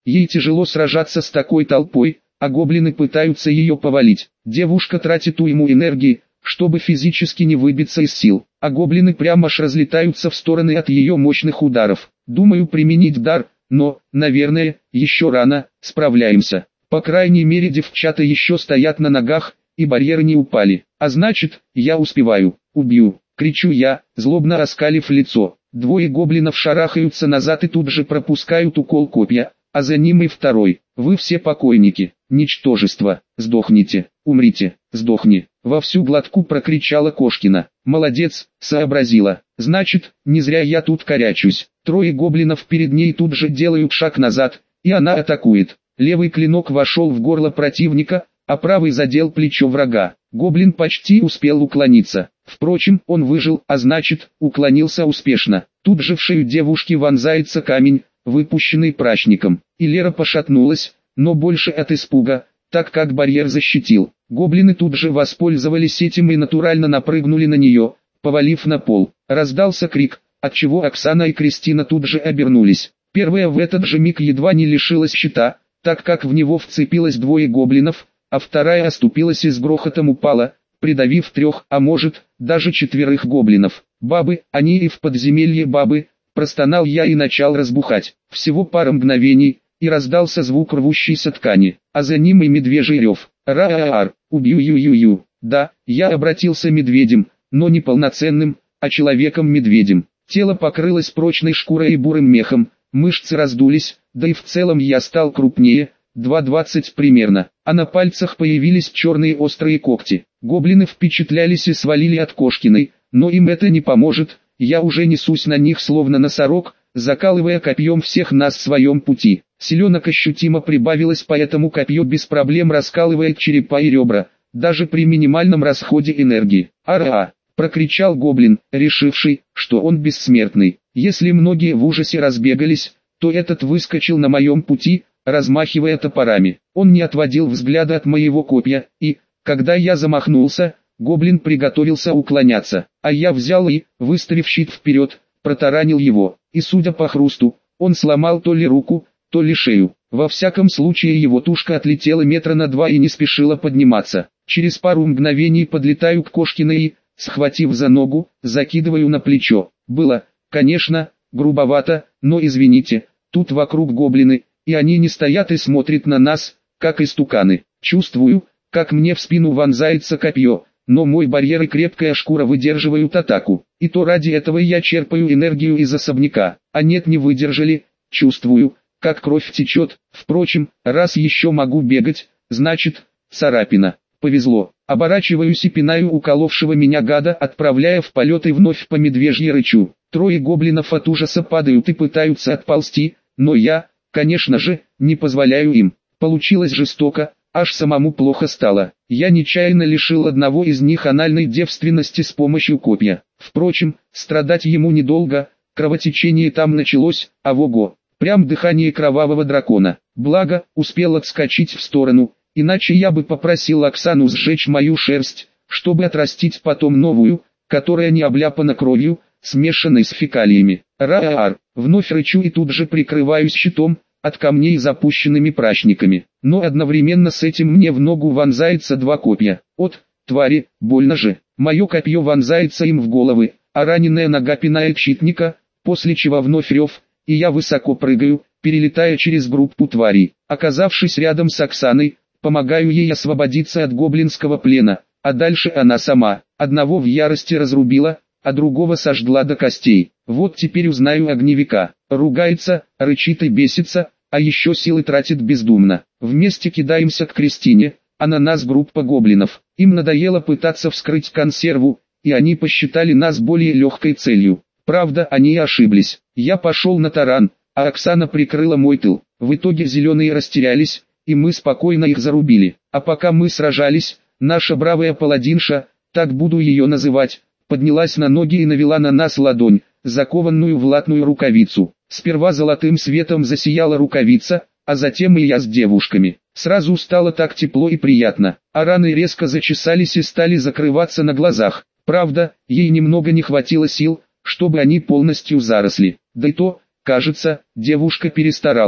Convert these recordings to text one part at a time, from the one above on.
Ей тяжело сражаться с такой толпой, а гоблины пытаются ее повалить. Девушка тратит уйму энергии, чтобы физически не выбиться из сил, а гоблины прямо аж разлетаются в стороны от ее мощных ударов. Думаю применить дар, но, наверное, еще рано, справляемся. По крайней мере девчата еще стоят на ногах, и барьеры не упали. А значит, я успеваю. Убью, кричу я, злобно оскалив лицо. Двое гоблинов шарахаются назад и тут же пропускают укол копья, а за ним и второй. Вы все покойники, ничтожество, сдохните, умрите, сдохни. Во всю глотку прокричала Кошкина. Молодец, сообразила. Значит, не зря я тут корячусь. Трое гоблинов перед ней тут же делают шаг назад, и она атакует. Левый клинок вошел в горло противника, а правый задел плечо врага. Гоблин почти успел уклониться. Впрочем, он выжил, а значит, уклонился успешно. Тут же в шею девушки вонзается камень, выпущенный прачником. И Лера пошатнулась, но больше от испуга, так как барьер защитил. Гоблины тут же воспользовались этим и натурально напрыгнули на нее, повалив на пол. Раздался крик, отчего Оксана и Кристина тут же обернулись. Первая в этот же миг едва не лишилась щита, так как в него вцепилось двое гоблинов, а вторая оступилась и с грохотом упала, придавив трех, а может, даже четверых гоблинов. «Бабы, они и в подземелье бабы», простонал я и начал разбухать. Всего пара мгновений, и раздался звук рвущейся ткани, а за ним и медвежий рев. Ра-а-ар, убью-ю-ю-ю. Да, я обратился медведем, но не полноценным, а человеком-медведем. Тело покрылось прочной шкурой и бурым мехом, мышцы раздулись, да и в целом я стал крупнее, 2,20 примерно, а на пальцах появились черные острые когти. Гоблины впечатлялись и свалили от Кошкиной, но им это не поможет, я уже несусь на них словно носорог, закалывая копьем всех нас в своем пути. Селенок ощутимо прибавилось, поэтому копье без проблем раскалывает черепа и ребра, даже при минимальном расходе энергии. «Ара!» – прокричал гоблин, решивший, что он бессмертный. Если многие в ужасе разбегались, то этот выскочил на моем пути, размахивая топорами. Он не отводил взгляда от моего копья, и, когда я замахнулся, гоблин приготовился уклоняться, а я взял и, выставив щит вперед, протаранил его, и судя по хрусту, он сломал то ли руку, то ли шею. Во всяком случае его тушка отлетела метра на 2 и не спешила подниматься. Через пару мгновений подлетаю к Кошкиной и, схватив за ногу, закидываю на плечо. Было, конечно, грубовато, но извините, тут вокруг гоблины, и они не стоят и смотрят на нас, как истуканы. Чувствую, как мне в спину вонзается копье, но мой барьер и крепкая шкура выдерживают атаку. И то ради этого я черпаю энергию из особняка, а нет, не выдержали. Чувствую, как кровь течет. Впрочем, раз еще могу бегать, значит, царапина. Повезло. Оборачиваюсь и пинаю уколовшего меня гада, отправляя в полет и вновь по медвежьи рычу. Трое гоблинов от ужаса падают и пытаются отползти, но я, конечно же, не позволяю им. Получилось жестоко, аж самому плохо стало. Я нечаянно лишил одного из них анальной девственности с помощью копья. Впрочем, страдать ему недолго, кровотечение там началось, а ого, прям дыхание кровавого дракона. Благо, успел отскочить в сторону, иначе я бы попросил Оксану сжечь мою шерсть, чтобы отрастить потом новую, которая не обляпана кровью, смешанной с фекалиями. Ра-ар, вновь рычу и тут же прикрываюсь щитом от камней запущенными прачниками. Но одновременно с этим мне в ногу вонзается два копья. От, твари, больно же. Мое копье вонзается им в головы, а раненая нога пинает щитника, после чего вновь рев, и я высоко прыгаю, перелетая через группу тварей. Оказавшись рядом с Оксаной, помогаю ей освободиться от гоблинского плена, а дальше она сама. Одного в ярости разрубила, а другого сожгла до костей. Вот теперь узнаю огневика. Ругается, рычит и бесится, а еще силы тратит бездумно. Вместе кидаемся к Кристине, а на нас группа гоблинов. Им надоело пытаться вскрыть консерву, и они посчитали нас более легкой целью. Правда, они ошиблись. Я пошел на таран, а Оксана прикрыла мой тыл. В итоге зеленые растерялись, и мы спокойно их зарубили. А пока мы сражались, наша бравая паладинша, так буду ее называть, поднялась на ноги и навела на нас ладонь, закованную в латную рукавицу. Сперва золотым светом засияла рукавица, а затем и я с девушками. Сразу стало так тепло и приятно, а раны резко зачесались и стали закрываться на глазах. Правда, ей немного не хватило сил, чтобы они полностью заросли. Да и то, кажется, девушка перестаралась.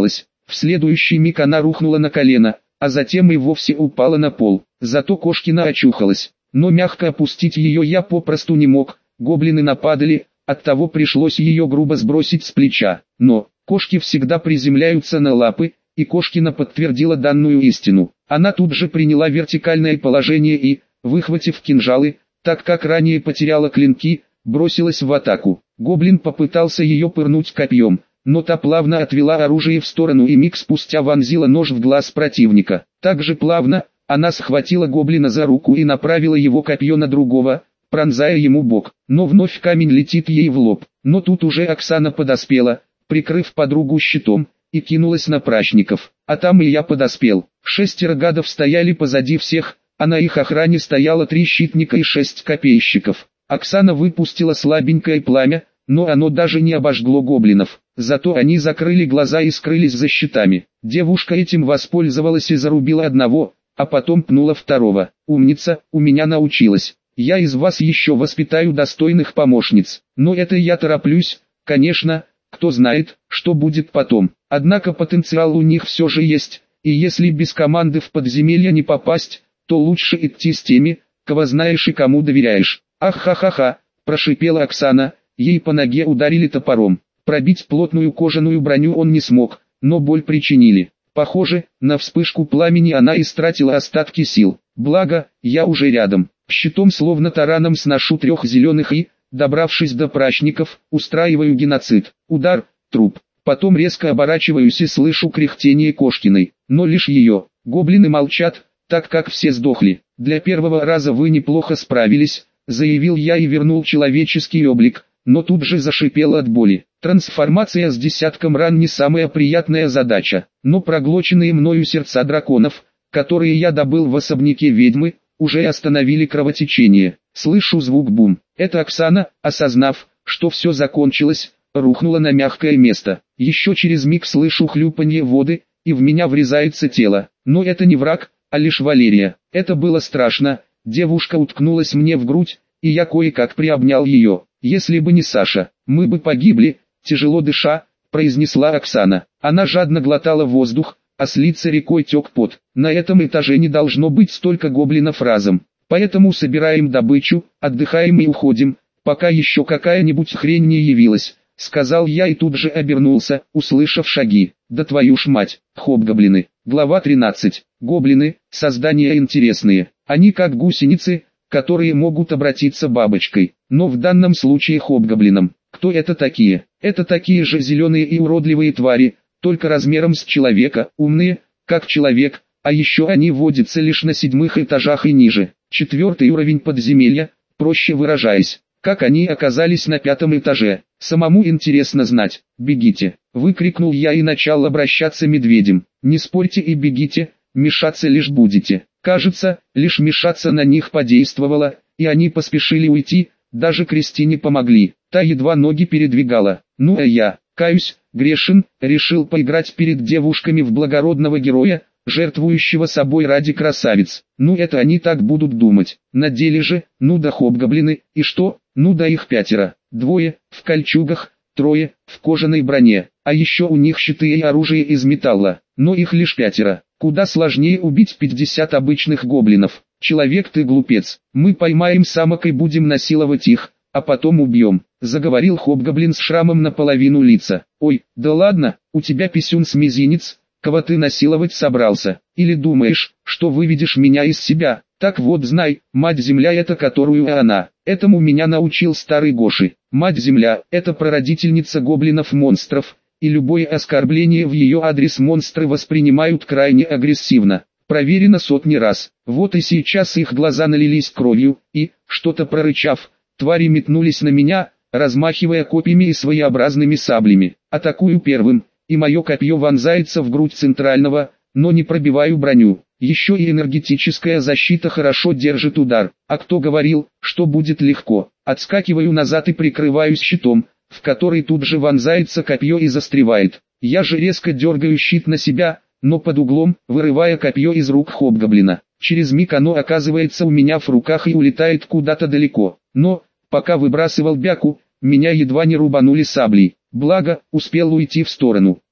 В следующий миг она рухнула на колено, а затем и вовсе упала на пол. Зато Кошкина очухалась. Но мягко опустить ее я попросту не мог, гоблины нападали, оттого пришлось ее грубо сбросить с плеча. Но, кошки всегда приземляются на лапы, и Кошкина подтвердила данную истину. Она тут же приняла вертикальное положение и, выхватив кинжалы, так как ранее потеряла клинки, бросилась в атаку. Гоблин попытался ее пырнуть копьем, но та плавно отвела оружие в сторону и миг спустя вонзила нож в глаз противника. Так же плавно, она схватила гоблина за руку и направила его копье на другого, пронзая ему бок. Но вновь камень летит ей в лоб. Но тут уже Оксана подоспела, прикрыв подругу щитом, и кинулась на прачников. А там и я подоспел. 6 гадов стояли позади всех, а на их охране стояло 3 щитника и 6 копейщиков. Оксана выпустила слабенькое пламя, но оно даже не обожгло гоблинов. Зато они закрыли глаза и скрылись за щитами. Девушка этим воспользовалась и зарубила одного, а потом пнула второго. «Умница, у меня научилась. Я из вас еще воспитаю достойных помощниц. Но это я тороплюсь, конечно, кто знает, что будет потом. Однако потенциал у них все же есть, и если без команды в подземелье не попасть, то лучше идти с теми, кого знаешь и кому доверяешь». «Ах-ха-ха-ха», прошипела Оксана, ей по ноге ударили топором. Пробить плотную кожаную броню он не смог, но боль причинили. Похоже, на вспышку пламени она истратила остатки сил. Благо, я уже рядом. Щитом словно тараном сношу 3 зеленых и, добравшись до прачников, устраиваю геноцид. Удар, труп. Потом резко оборачиваюсь и слышу кряхтение Кошкиной. Но лишь ее. Гоблины молчат, так как все сдохли. «Для первого раза вы неплохо справились», заявил я и вернул человеческий облик, но тут же зашипел от боли. Трансформация с десятком ран не самая приятная задача, но проглоченные мною сердца драконов, которые я добыл в особняке ведьмы, уже остановили кровотечение. Слышу звук бум. Это Оксана, осознав, что все закончилось, рухнула на мягкое место. Еще через миг слышу хлюпанье воды, и в меня врезается тело. Но это не враг, а лишь Валерия. Это было страшно. Девушка уткнулась мне в грудь, и я кое-как приобнял ее. «Если бы не Саша, мы бы погибли», тяжело дыша, произнесла Оксана. Она жадно глотала воздух, а с лица рекой тек пот. «На этом этаже не должно быть столько гоблинов разом. Поэтому собираем добычу, отдыхаем и уходим, пока еще какая-нибудь хрень не явилась», сказал я и тут же обернулся, услышав шаги. «Да твою ж мать, хобгоблины». Глава 13. Гоблины – создания интересные. Они как гусеницы, которые могут обратиться бабочкой, но в данном случае хобгоблином. Кто это такие? Это такие же зеленые и уродливые твари, только размером с человека, умные, как человек, а еще они водятся лишь на 7 этажах и ниже. 4-й уровень подземелья, проще выражаясь. Как они оказались на 5-м этаже, самому интересно знать. «Бегите!» – выкрикнул я и начал обращаться медведем. «Не спорьте и бегите, мешаться лишь будете». Кажется, лишь мешаться на них подействовало, и они поспешили уйти, даже Кристине помогли. Та едва ноги передвигала. Ну а я, каюсь, грешен, решил поиграть перед девушками в благородного героя, жертвующего собой ради красавиц. Ну это они так будут думать. На деле же, ну да хобгоблины, и что? Ну да их 5. 2 в кольчугах, 3 в кожаной броне, а еще у них щиты и оружие из металла, но их лишь 5. Куда сложнее убить 50 обычных гоблинов. «Человек ты глупец, мы поймаем самок и будем насиловать их, а потом убьем», заговорил хобгоблин с шрамом наполовину лица. «Ой, да ладно, у тебя писюн с мизинец, кого ты насиловать собрался? Или думаешь, что выведешь меня из себя? Так вот знай, мать-земля это которую она. Этому меня научил старый Гоши. Мать-земля – это прародительница гоблинов-монстров, и любое оскорбление в ее адрес монстры воспринимают крайне агрессивно. Проверено сотни раз. Вот и сейчас их глаза налились кровью, и, что-то прорычав, твари метнулись на меня, размахивая копьями и своеобразными саблями. Атакую первым, и мое копье вонзается в грудь центрального, но не пробиваю броню. Еще и энергетическая защита хорошо держит удар. А кто говорил, что будет легко? Отскакиваю назад и прикрываюсь щитом, в который тут же вонзается копье и застревает. Я же резко дергаю щит на себя, но под углом, вырывая копье из рук хобгоблина. Через миг оно оказывается у меня в руках и улетает куда-то далеко. Но, пока выбрасывал бяку, меня едва не рубанули саблей. Благо, успел уйти в сторону.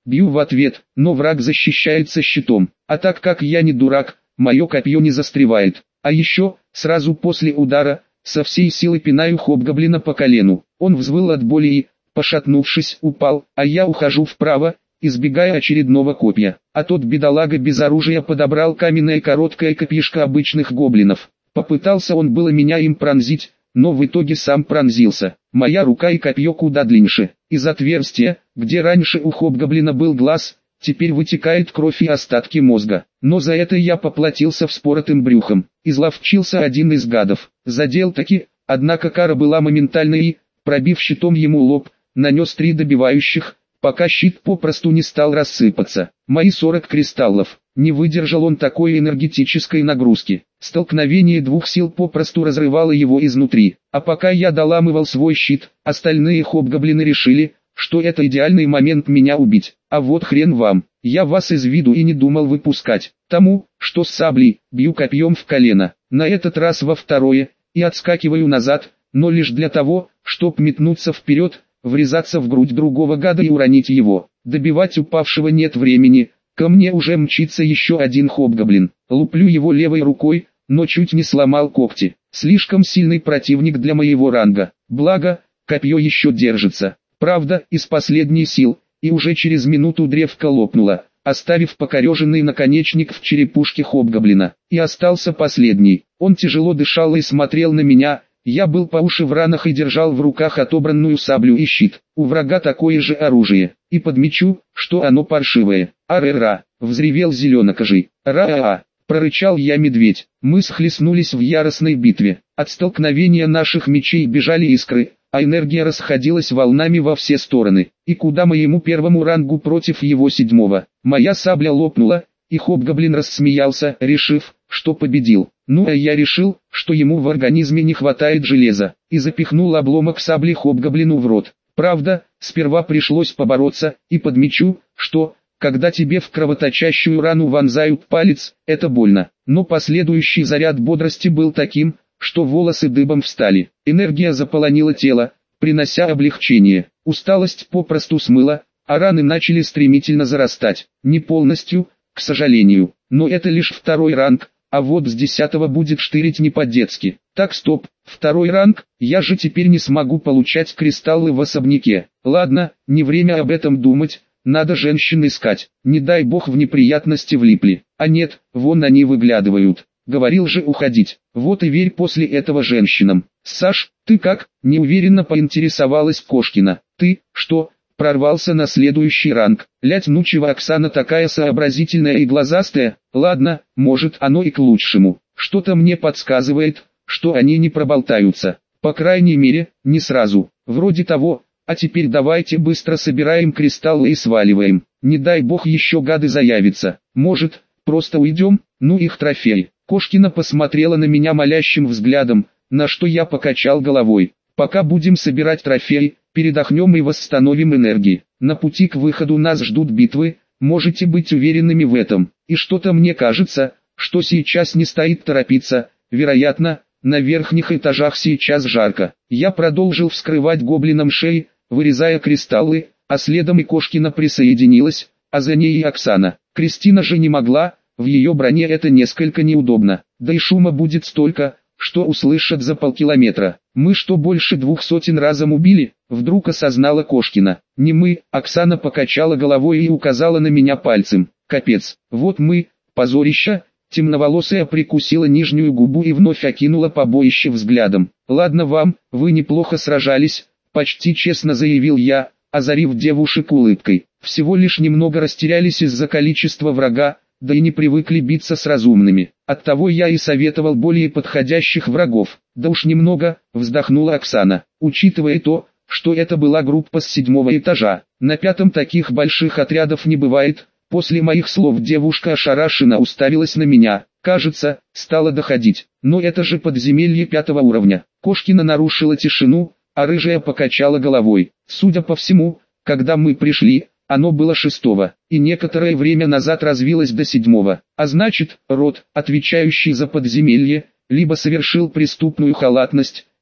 Бью в ответ, но враг защищается щитом. А так как я не дурак, мое копье не застревает. А еще, сразу после удара, со всей силы пинаю хобгоблина по колену. Он взвыл от боли и, пошатнувшись, упал, а я ухожу вправо, избегая очередного копья. А тот бедолага без оружия подобрал каменное короткое копьишко обычных гоблинов. Попытался он было меня им пронзить, но в итоге сам пронзился. Моя рука и копье куда длиннее. Из отверстия, где раньше у хобгоблина был глаз, теперь вытекает кровь и остатки мозга. Но за это я поплатился вспоротым брюхом. Изловчился один из гадов. Задел таки, однако кара была моментальной и, пробив щитом ему лоб, нанес 3 добивающих, пока щит попросту не стал рассыпаться. Мои 40 кристаллов. Не выдержал он такой энергетической нагрузки. Столкновение двух сил попросту разрывало его изнутри. А пока я доламывал свой щит, остальные хобгоблины решили, что это идеальный момент меня убить. А вот хрен вам, я вас из виду и не думал выпускать. Тому, что с саблей, бью копьем в колено. На этот раз во второе, и отскакиваю назад, но лишь для того, чтоб метнуться вперед, врезаться в грудь другого гада и уронить его. Добивать упавшего нет времени. Ко мне уже мчится еще один хобгоблин. Луплю его левой рукой, но чуть не сломал когти. Слишком сильный противник для моего ранга. Благо, копье еще держится. Правда, из последней сил, и уже через минуту древко лопнуло, оставив покореженный наконечник в черепушке хобгоблина. И остался последний. Он тяжело дышал и смотрел на меня. Я был по уши в ранах и держал в руках отобранную саблю и щит. У врага такое же оружие. И подмечу, что оно паршивое. «Ар-ра!» — взревел зеленокожий. «Ра-а-а!» — прорычал я медведь. Мы схлестнулись в яростной битве. От столкновения наших мечей бежали искры, а энергия расходилась волнами во все стороны. И куда моему первому рангу против его 7-го? Моя сабля лопнула, и хобгоблин рассмеялся, решив, что победил. Ну а я решил, что ему в организме не хватает железа, и запихнул обломок сабли хобгоблину в рот. Правда, сперва пришлось побороться, и подмечу, что, когда тебе в кровоточащую рану вонзают палец, это больно. Но последующий заряд бодрости был таким, что волосы дыбом встали. Энергия заполонила тело, принося облегчение. Усталость попросту смыла, а раны начали стремительно зарастать. Не полностью, к сожалению, но это лишь 2-й ранг, а вот с 10-го будет штырить не по-детски. Так, стоп, 2-й ранг, я же теперь не смогу получать кристаллы в особняке. Ладно, не время об этом думать, надо женщин искать. Не дай бог в неприятности влипли. А нет, вон они выглядывают. Говорил же уходить. Вот и верь после этого женщинам. Саш, ты как? Неуверенно поинтересовалась Кошкина. Ты, что, прорвался на следующий ранг? Лядь нучева Оксана такая сообразительная и глазастая. Ладно, может оно и к лучшему. Что-то мне подсказывает, что они не проболтаются. По крайней мере, не сразу. Вроде того. А теперь давайте быстро собираем кристаллы и сваливаем. Не дай бог еще гады заявятся. Может, просто уйдем? Ну их трофей. Кошкина посмотрела на меня молящим взглядом, на что я покачал головой. Пока будем собирать трофей, передохнем и восстановим энергии. На пути к выходу нас ждут битвы, можете быть уверенными в этом. И что-то мне кажется, что сейчас не стоит торопиться, вероятно, на верхних этажах сейчас жарко. Я продолжил вскрывать гоблинам шеи, вырезая кристаллы, а следом и Кошкина присоединилась, а за ней и Оксана. Кристина же не могла, в ее броне это несколько неудобно, да и шума будет столько, что услышат за полкилометра. Мы что, больше 200 разом убили? Вдруг осознала Кошкина. Не мы, Оксана покачала головой и указала на меня пальцем. Капец, вот мы, позорище. Темноволосая прикусила нижнюю губу и вновь окинула побоище взглядом. Ладно вам, вы неплохо сражались, почти честно заявил я, озарив девушек улыбкой. Всего лишь немного растерялись из-за количества врага, да и не привыкли биться с разумными. Оттого я и советовал более подходящих врагов. Да уж немного, вздохнула Оксана, учитывая то, что это была группа с 7-го этажа. На 5-м таких больших отрядов не бывает. После моих слов девушка ошарашенно уставилась на меня. Кажется, стало доходить. Но это же подземелье 5-го уровня. Кошкина нарушила тишину, а рыжая покачала головой. Судя по всему, когда мы пришли, оно было 6-го, и некоторое время назад развилось до 7-го. А значит, род, отвечающий за подземелье, либо совершил преступную халатность,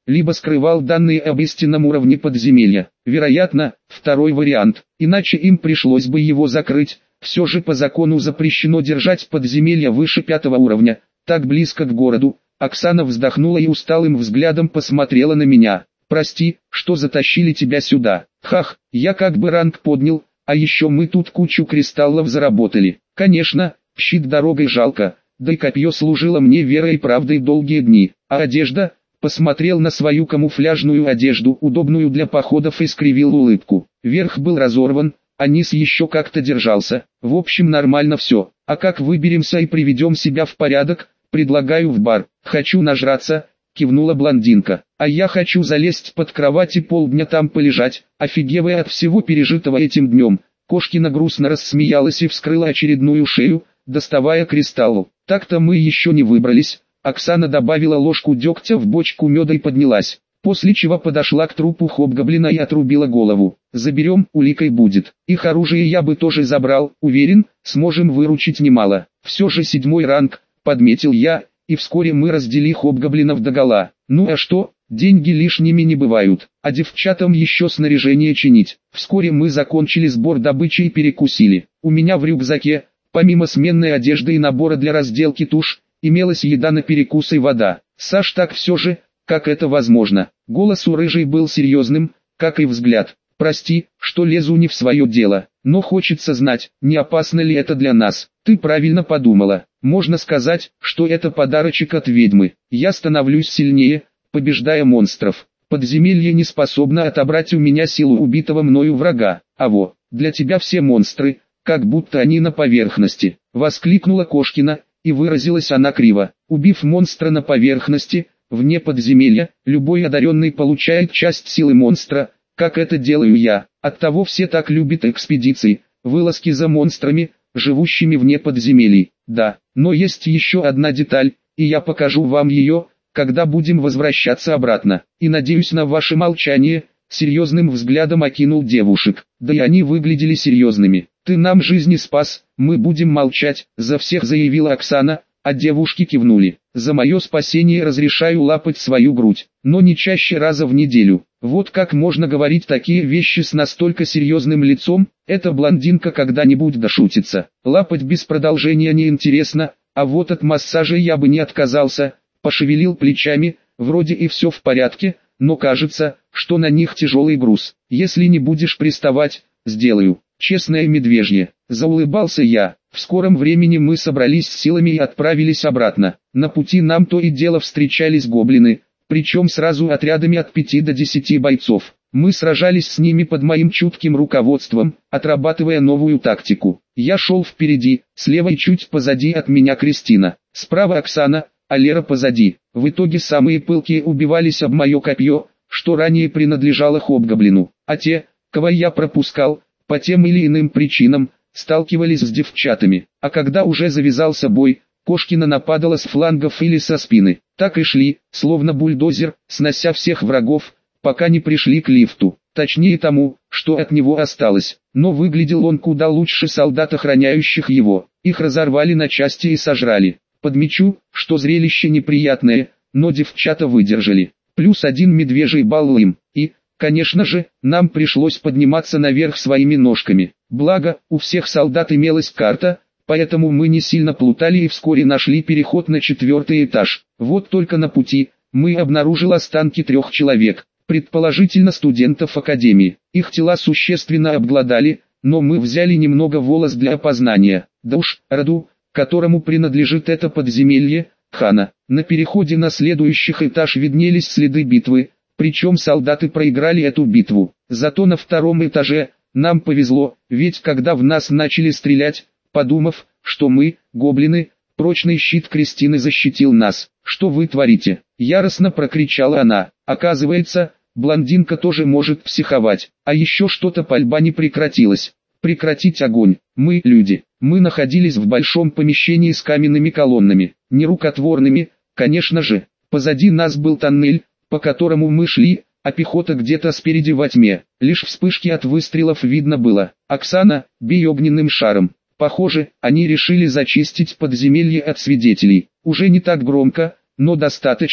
либо скрывал данные об истинном уровне подземелья. Вероятно, второй вариант, иначе им пришлось бы его закрыть. Все же по закону запрещено держать подземелья выше 5 уровня, так близко к городу. Оксана вздохнула и усталым взглядом посмотрела на меня. «Прости, что затащили тебя сюда. Хах, я как бы ранг поднял, а еще мы тут кучу кристаллов заработали. Конечно, щит дорогой жалко, да и копье служило мне верой и правдой долгие дни. А одежда?» Посмотрел на свою камуфляжную одежду, удобную для походов, и скривил улыбку. Верх был разорван, а низ еще как-то держался. В общем, нормально все. А как выберемся и приведем себя в порядок? Предлагаю в бар. Хочу нажраться, кивнула блондинка. А я хочу залезть под кровать и полдня там полежать, офигевая от всего пережитого этим днем. Кошкина грустно рассмеялась и вскрыла очередную шею, доставая кристалл. Так-то мы еще не выбрались. Оксана добавила ложку дегтя в бочку меда и поднялась, после чего подошла к трупу хобгоблина и отрубила голову. «Заберем, уликой будет. Их оружие я бы тоже забрал, уверен, сможем выручить немало. Все же 7 ранг», подметил я, и вскоре мы раздели хобгоблинов догола. Ну а что, деньги лишними не бывают, а девчатам еще снаряжение чинить. Вскоре мы закончили сбор добычи и перекусили. У меня в рюкзаке, помимо сменной одежды и набора для разделки туш, имелась еда на перекус и вода. «Саш, так все же, как это возможно?» Голос у рыжей был серьезным, как и взгляд. «Прости, что лезу не в свое дело, но хочется знать, не опасно ли это для нас. Ты правильно подумала. Можно сказать, что это подарочек от ведьмы. Я становлюсь сильнее, побеждая монстров. Подземелье не способно отобрать у меня силу убитого мною врага. А для тебя все монстры, как будто они на поверхности», воскликнула Кошкина. И выразилась она криво. «Убив монстра на поверхности, вне подземелья, любой одаренный получает часть силы монстра, как это делаю я. Оттого все так любят экспедиции, вылазки за монстрами, живущими вне подземелий. Да, но есть еще одна деталь, и я покажу вам ее, когда будем возвращаться обратно. И надеюсь на ваше молчание», серьезным взглядом окинул девушек. Да и они выглядели серьезными. «Ты нам жизни спас, мы будем молчать», за всех заявила Оксана, а девушки кивнули. «За мое спасение разрешаю лапать свою грудь, но не чаще раза в неделю». Вот как можно говорить такие вещи с настолько серьезным лицом? Эта блондинка когда-нибудь дошутится. Лапать без продолжения неинтересно, а вот от массажа я бы не отказался. Пошевелил плечами, вроде и все в порядке, но кажется, что на них тяжелый груз. «Если не будешь приставать, сделаю. Честное медвежье», заулыбался я. В скором времени мы собрались с силами и отправились обратно. На пути нам то и дело встречались гоблины, причем сразу отрядами от 5 до 10 бойцов. Мы сражались с ними под моим чутким руководством, отрабатывая новую тактику. Я шел впереди, слева и чуть позади от меня Кристина, справа Оксана, а Лера позади. В итоге самые пылкие убивались об мое копье, что ранее принадлежало хобгоблину, а те, кого я пропускал, по тем или иным причинам, сталкивались с девчатами. А когда уже завязался бой, Кошкина нападала с флангов или со спины. Так и шли, словно бульдозер, снося всех врагов, пока не пришли к лифту. Точнее тому, что от него осталось. Но выглядел он куда лучше солдат, охраняющих его. Их разорвали на части и сожрали. Подмечу, что зрелище неприятное, но девчата выдержали. +1 медвежий балл им. И, конечно же, нам пришлось подниматься наверх своими ножками. Благо, у всех солдат имелась карта, поэтому мы не сильно плутали и вскоре нашли переход на 4-й этаж. Вот только на пути, мы обнаружили останки 3 человек, предположительно студентов академии. Их тела существенно обглодали, но мы взяли немного волос для опознания. Да уж, роду, которому принадлежит это подземелье, Хана. На переходе на следующий этаж виднелись следы битвы, причем солдаты проиграли эту битву. Зато на 2-м этаже нам повезло, ведь когда в нас начали стрелять, подумав, что мы, гоблины, прочный щит Кристины защитил нас. «Что вы творите?» – яростно прокричала она. Оказывается, блондинка тоже может психовать. А еще что-то, пальба не прекратилась. Прекратить огонь. Мы, люди, мы находились в большом помещении с каменными колоннами, нерукотворными, конечно же. Позади нас был тоннель, по которому мы шли, а пехота где-то спереди во тьме. Лишь вспышки от выстрелов видно было. «Оксана, бей огненным шаром». Похоже, они решили зачистить подземелье от свидетелей. Уже не так громко, но достаточно,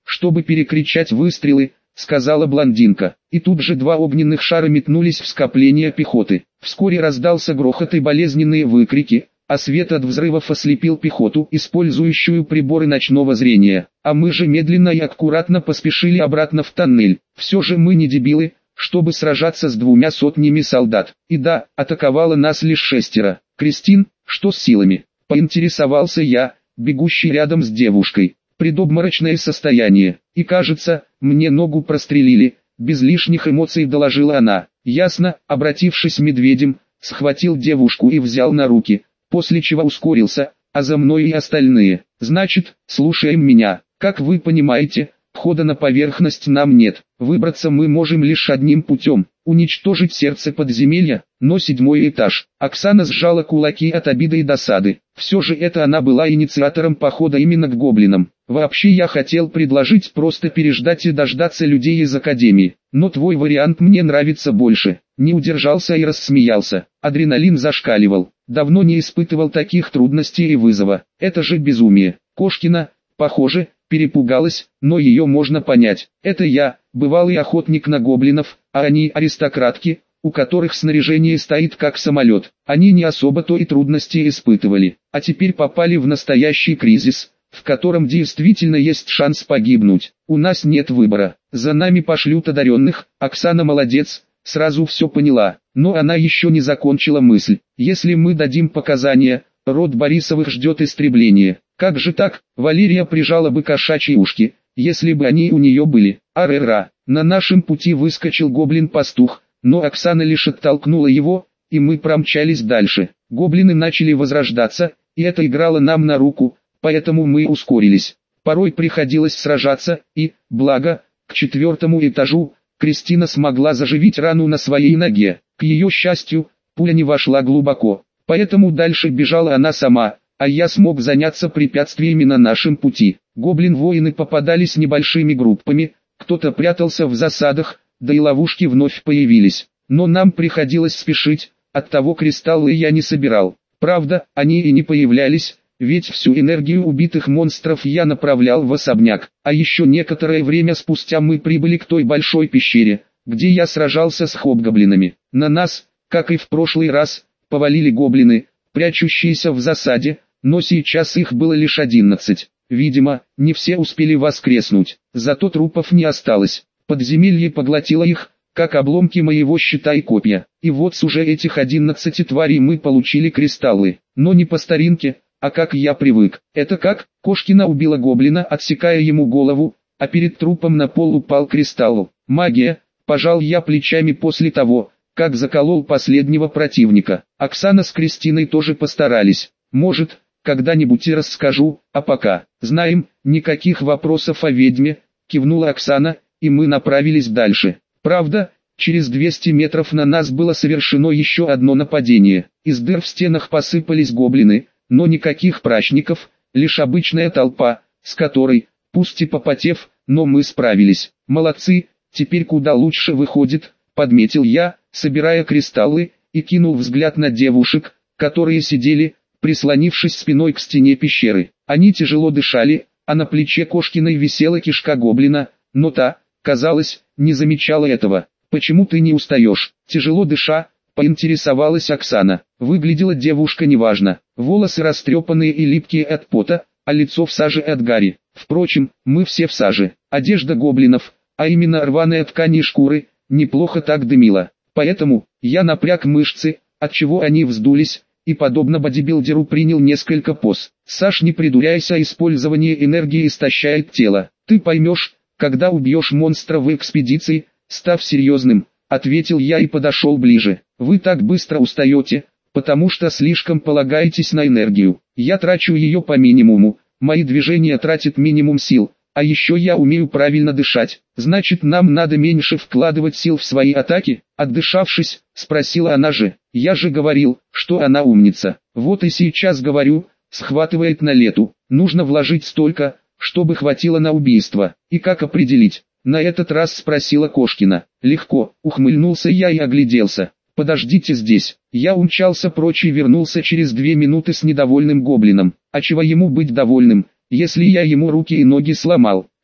чтобы перекричать выстрелы, сказала блондинка. И тут же два огненных шара метнулись в скопление пехоты. Вскоре раздался грохот и болезненные выкрики, а свет от взрывов ослепил пехоту, использующую приборы ночного зрения. А мы же медленно и аккуратно поспешили обратно в тоннель. Все же мы не дебилы, чтобы сражаться с 200 солдат. И да, атаковало нас лишь 6. Кристин, что с силами? Поинтересовался я, бегущий рядом с девушкой. Предобморочное состояние. И кажется, мне ногу прострелили, без лишних эмоций доложила она. Ясно, обратившись медведем, схватил девушку и взял на руки, после чего ускорился, а за мной и остальные. Значит, слушаем меня. Как вы понимаете, входа на поверхность нам нет. Выбраться мы можем лишь одним путем – уничтожить сердце подземелья, но 7-й этаж. Оксана сжала кулаки от обиды и досады. Все же это она была инициатором похода именно к гоблинам. Вообще я хотел предложить просто переждать и дождаться людей из академии. Но твой вариант мне нравится больше. Не удержался и рассмеялся. Адреналин зашкаливал. Давно не испытывал таких трудностей и вызова. Это же безумие. Кошкина, похоже, перепугалась, но ее можно понять. Это я, бывалый охотник на гоблинов, а они аристократки, у которых снаряжение стоит как самолет. Они не особо-то и трудности испытывали, а теперь попали в настоящий кризис, в котором действительно есть шанс погибнуть. У нас нет выбора. За нами пошлют одаренных. Оксана молодец, сразу все поняла. Но она еще не закончила мысль. Если мы дадим показания, род Борисовых ждет истребления. Как же так? Валерия прижала бы кошачьи ушки, если бы они у нее были. Арера. На нашем пути выскочил гоблин-пастух, но Оксана лишь оттолкнула его, и мы промчались дальше. Гоблины начали возрождаться, и это играло нам на руку, поэтому мы ускорились. Порой приходилось сражаться, и, благо, к 4-му этажу, Кристина смогла заживить рану на своей ноге. К ее счастью, пуля не вошла глубоко, поэтому дальше бежала она сама, а я смог заняться препятствиями на нашем пути. Гоблин-воины попадались небольшими группами, кто-то прятался в засадах, да и ловушки вновь появились. Но нам приходилось спешить, оттого кристаллы я не собирал. Правда, они и не появлялись, ведь всю энергию убитых монстров я направлял в особняк. А еще некоторое время спустя мы прибыли к той большой пещере, где я сражался с хобгоблинами. На нас, как и в прошлый раз, повалили гоблины, прячущиеся в засаде, но сейчас их было лишь 11. Видимо, не все успели воскреснуть, зато трупов не осталось. Подземелье поглотило их, как обломки моего щита и копья. И вот с уже этих 11 тварей мы получили кристаллы, но не по старинке, а как я привык. Это как? Кошкина убила гоблина, отсекая ему голову, а перед трупом на пол упал кристалл. Магия, пожал я плечами после того, как заколол последнего противника. Оксана с Кристиной тоже постарались. Может, когда-нибудь и расскажу, а пока. Знаем, никаких вопросов о ведьме, кивнула Оксана, и мы направились дальше. Правда, через 200 метров на нас было совершено еще одно нападение. Из дыр в стенах посыпались гоблины, но никаких прачников, лишь обычная толпа, с которой, пусть и попотев, но мы справились. Молодцы, теперь куда лучше выходит, подметил я, собирая кристаллы, и кинул взгляд на девушек, которые сидели, прислонившись спиной к стене пещеры. Они тяжело дышали, а на плече Кошкиной висела кишка гоблина, но та, казалось, не замечала этого. «Почему ты не устаешь?» Тяжело дыша, поинтересовалась Оксана. Выглядела девушка неважно, волосы растрепанные и липкие от пота, а лицо в саже от гари. Впрочем, мы все в саже. Одежда гоблинов, а именно рваная ткань и шкуры, неплохо так дымила. Поэтому, я напряг мышцы, отчего они вздулись, и подобно бодибилдеру принял несколько поз. Саш, не придуряйся, использование энергии истощает тело. Ты поймешь, когда убьешь монстра в экспедиции, став серьезным, ответил я и подошел ближе. Вы так быстро устаете, потому что слишком полагаетесь на энергию. Я трачу ее по минимуму, мои движения тратят минимум сил. А еще я умею правильно дышать, значит нам надо меньше вкладывать сил в свои атаки. Отдышавшись, спросила она же. Я же говорил, что она умница. Вот и сейчас говорю, схватывает на лету. Нужно вложить столько, чтобы хватило на убийство. И как определить? На этот раз спросила Кошкина. Легко, ухмыльнулся я и огляделся. Подождите здесь. Я умчался прочь и вернулся через 2 минуты с недовольным гоблином. А чего ему быть довольным, если я ему руки и ноги сломал?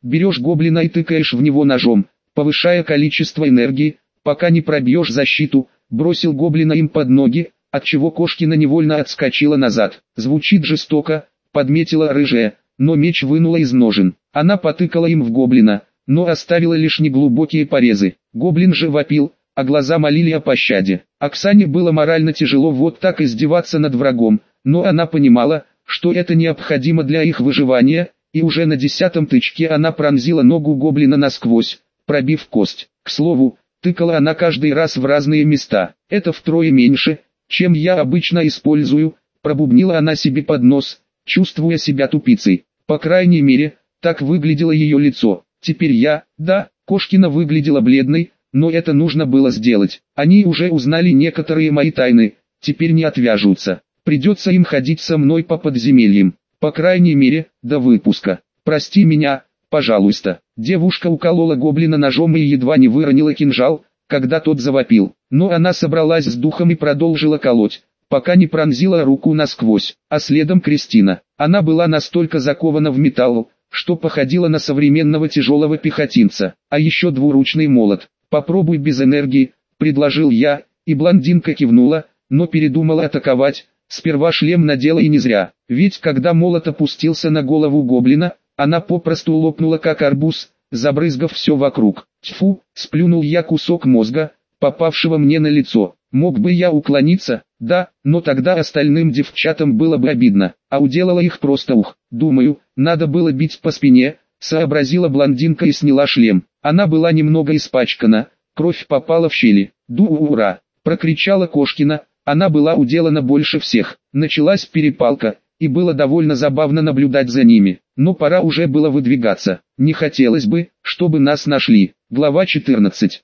Берешь гоблина и тыкаешь в него ножом, повышая количество энергии, пока не пробьешь защиту. Бросил гоблина им под ноги, отчего Кошкина невольно отскочила назад. Звучит жестоко, подметила рыжая, но меч вынула из ножен. Она потыкала им в гоблина, но оставила лишь неглубокие порезы. Гоблин же вопил, а глаза молили о пощаде. Оксане было морально тяжело вот так издеваться над врагом, но она понимала, что это необходимо для их выживания, и уже на 10-м тычке она пронзила ногу гоблина насквозь, пробив кость. К слову, тыкала она каждый раз в разные места. Это втрое меньше, чем я обычно использую, пробубнила она себе под нос, чувствуя себя тупицей. По крайней мере, так выглядело ее лицо. Теперь Кошкина выглядела бледной, но это нужно было сделать. Они уже узнали некоторые мои тайны, теперь не отвяжутся. Придется им ходить со мной по подземельям, по крайней мере, до выпуска. Прости меня, пожалуйста. Девушка уколола гоблина ножом и едва не выронила кинжал, когда тот завопил. Но она собралась с духом и продолжила колоть, пока не пронзила руку насквозь. А следом Кристина. Она была настолько закована в металл, что походила на современного тяжелого пехотинца. А еще двуручный молот. «Попробуй без энергии», — предложил я, и блондинка кивнула, но передумала атаковать. Сперва шлем надела и не зря, ведь когда молот опустился на голову гоблина, она попросту лопнула как арбуз, забрызгав все вокруг. Тьфу, сплюнул я кусок мозга, попавшего мне на лицо. Мог бы я уклониться? Да, но тогда остальным девчатам было бы обидно, а уделала их просто Думаю, надо было бить по спине, сообразила блондинка и сняла шлем. Она была немного испачкана, кровь попала в щели. «Ду-ура!» — прокричала Кошкина. Она была уделана больше всех. Началась перепалка, и было довольно забавно наблюдать за ними. Но пора уже было выдвигаться. Не хотелось бы, чтобы нас нашли. Глава 14.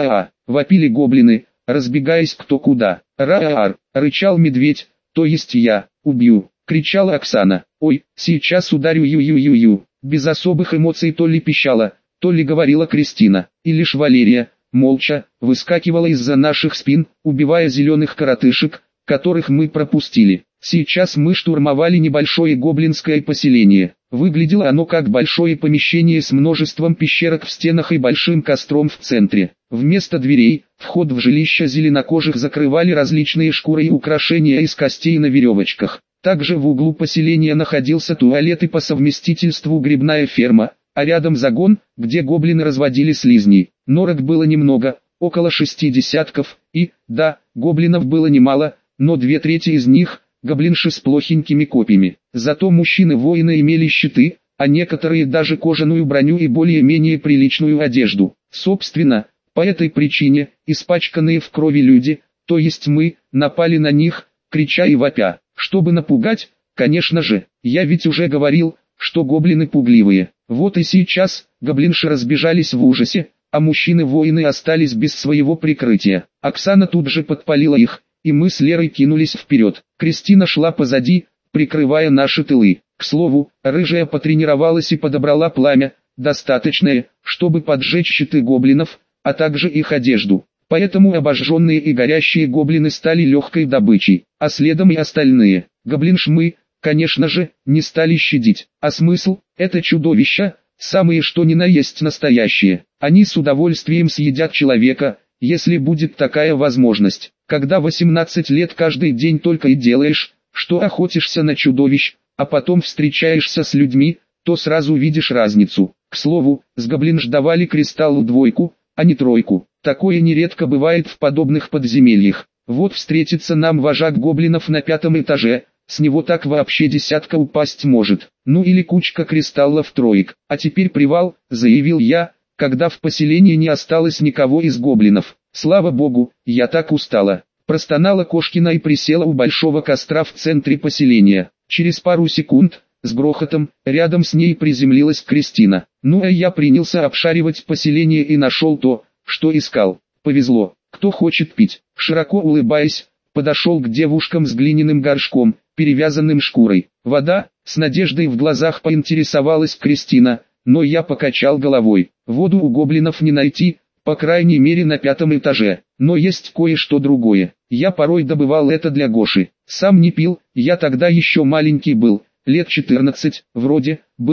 Вопили гоблины, разбегаясь кто куда. «Ра-ар!» — рычал медведь, то есть я. «Убью!» — кричала Оксана. «Ой, сейчас ударю ю-ю-ю-ю!» Без особых эмоций то ли пищала, то ли говорила Кристина, и лишь Валерия, молча, выскакивала из-за наших спин, убивая зеленых коротышек, которых мы пропустили. Сейчас мы штурмовали небольшое гоблинское поселение. Выглядело оно как большое помещение с множеством пещерок в стенах и большим костром в центре. Вместо дверей, вход в жилище зеленокожих закрывали различные шкуры и украшения из костей на веревочках. Также в углу поселения находился туалет и по совместительству грибная ферма, а рядом загон, где гоблины разводили слизней. Норок было немного, около 6 десятков, и, да, гоблинов было немало, но 2/3 из них – гоблинши с плохенькими копьями. Зато мужчины-воины имели щиты, а некоторые даже кожаную броню и более-менее приличную одежду. Собственно, по этой причине, испачканные в крови люди, то есть мы, напали на них, крича и вопя. Чтобы напугать, конечно же, я ведь уже говорил, что гоблины пугливые. Вот и сейчас, гоблинши разбежались в ужасе, а мужчины-воины остались без своего прикрытия. Оксана тут же подпалила их, и мы с Лерой кинулись вперед. Кристина шла позади, прикрывая наши тылы. К слову, рыжая потренировалась и подобрала пламя, достаточное, чтобы поджечь щиты гоблинов, а также их одежду. Поэтому обожженные и горящие гоблины стали легкой добычей, а следом и остальные. Гоблинш мы, конечно же, не стали щадить. А смысл? Это чудовища, самые что ни на есть настоящие. Они с удовольствием съедят человека, если будет такая возможность. Когда 18 лет каждый день только и делаешь, что охотишься на чудовищ, а потом встречаешься с людьми, то сразу видишь разницу. К слову, с гоблинш давали кристаллу 2, а не 3. Такое нередко бывает в подобных подземельях. Вот встретится нам вожак гоблинов на 5-м этаже, с него так вообще десятка упасть может. Ну или кучка кристаллов 3. А теперь привал, заявил я, когда в поселении не осталось никого из гоблинов. Слава богу, я так устала. Простонала Кошкина и присела у большого костра в центре поселения. Через пару секунд, с грохотом, рядом с ней приземлилась Кристина. Ну а я принялся обшаривать поселение и нашел то, что искал. Повезло. Кто хочет пить? Широко улыбаясь, подошел к девушкам с глиняным горшком, перевязанным шкурой. Вода? С надеждой в глазах поинтересовалась Кристина, но я покачал головой. Воду у гоблинов не найти, по крайней мере на 5-м этаже. Но есть кое-что другое. Я порой добывал это для Гоши. Сам не пил, я тогда еще маленький был, лет 14, вроде, было,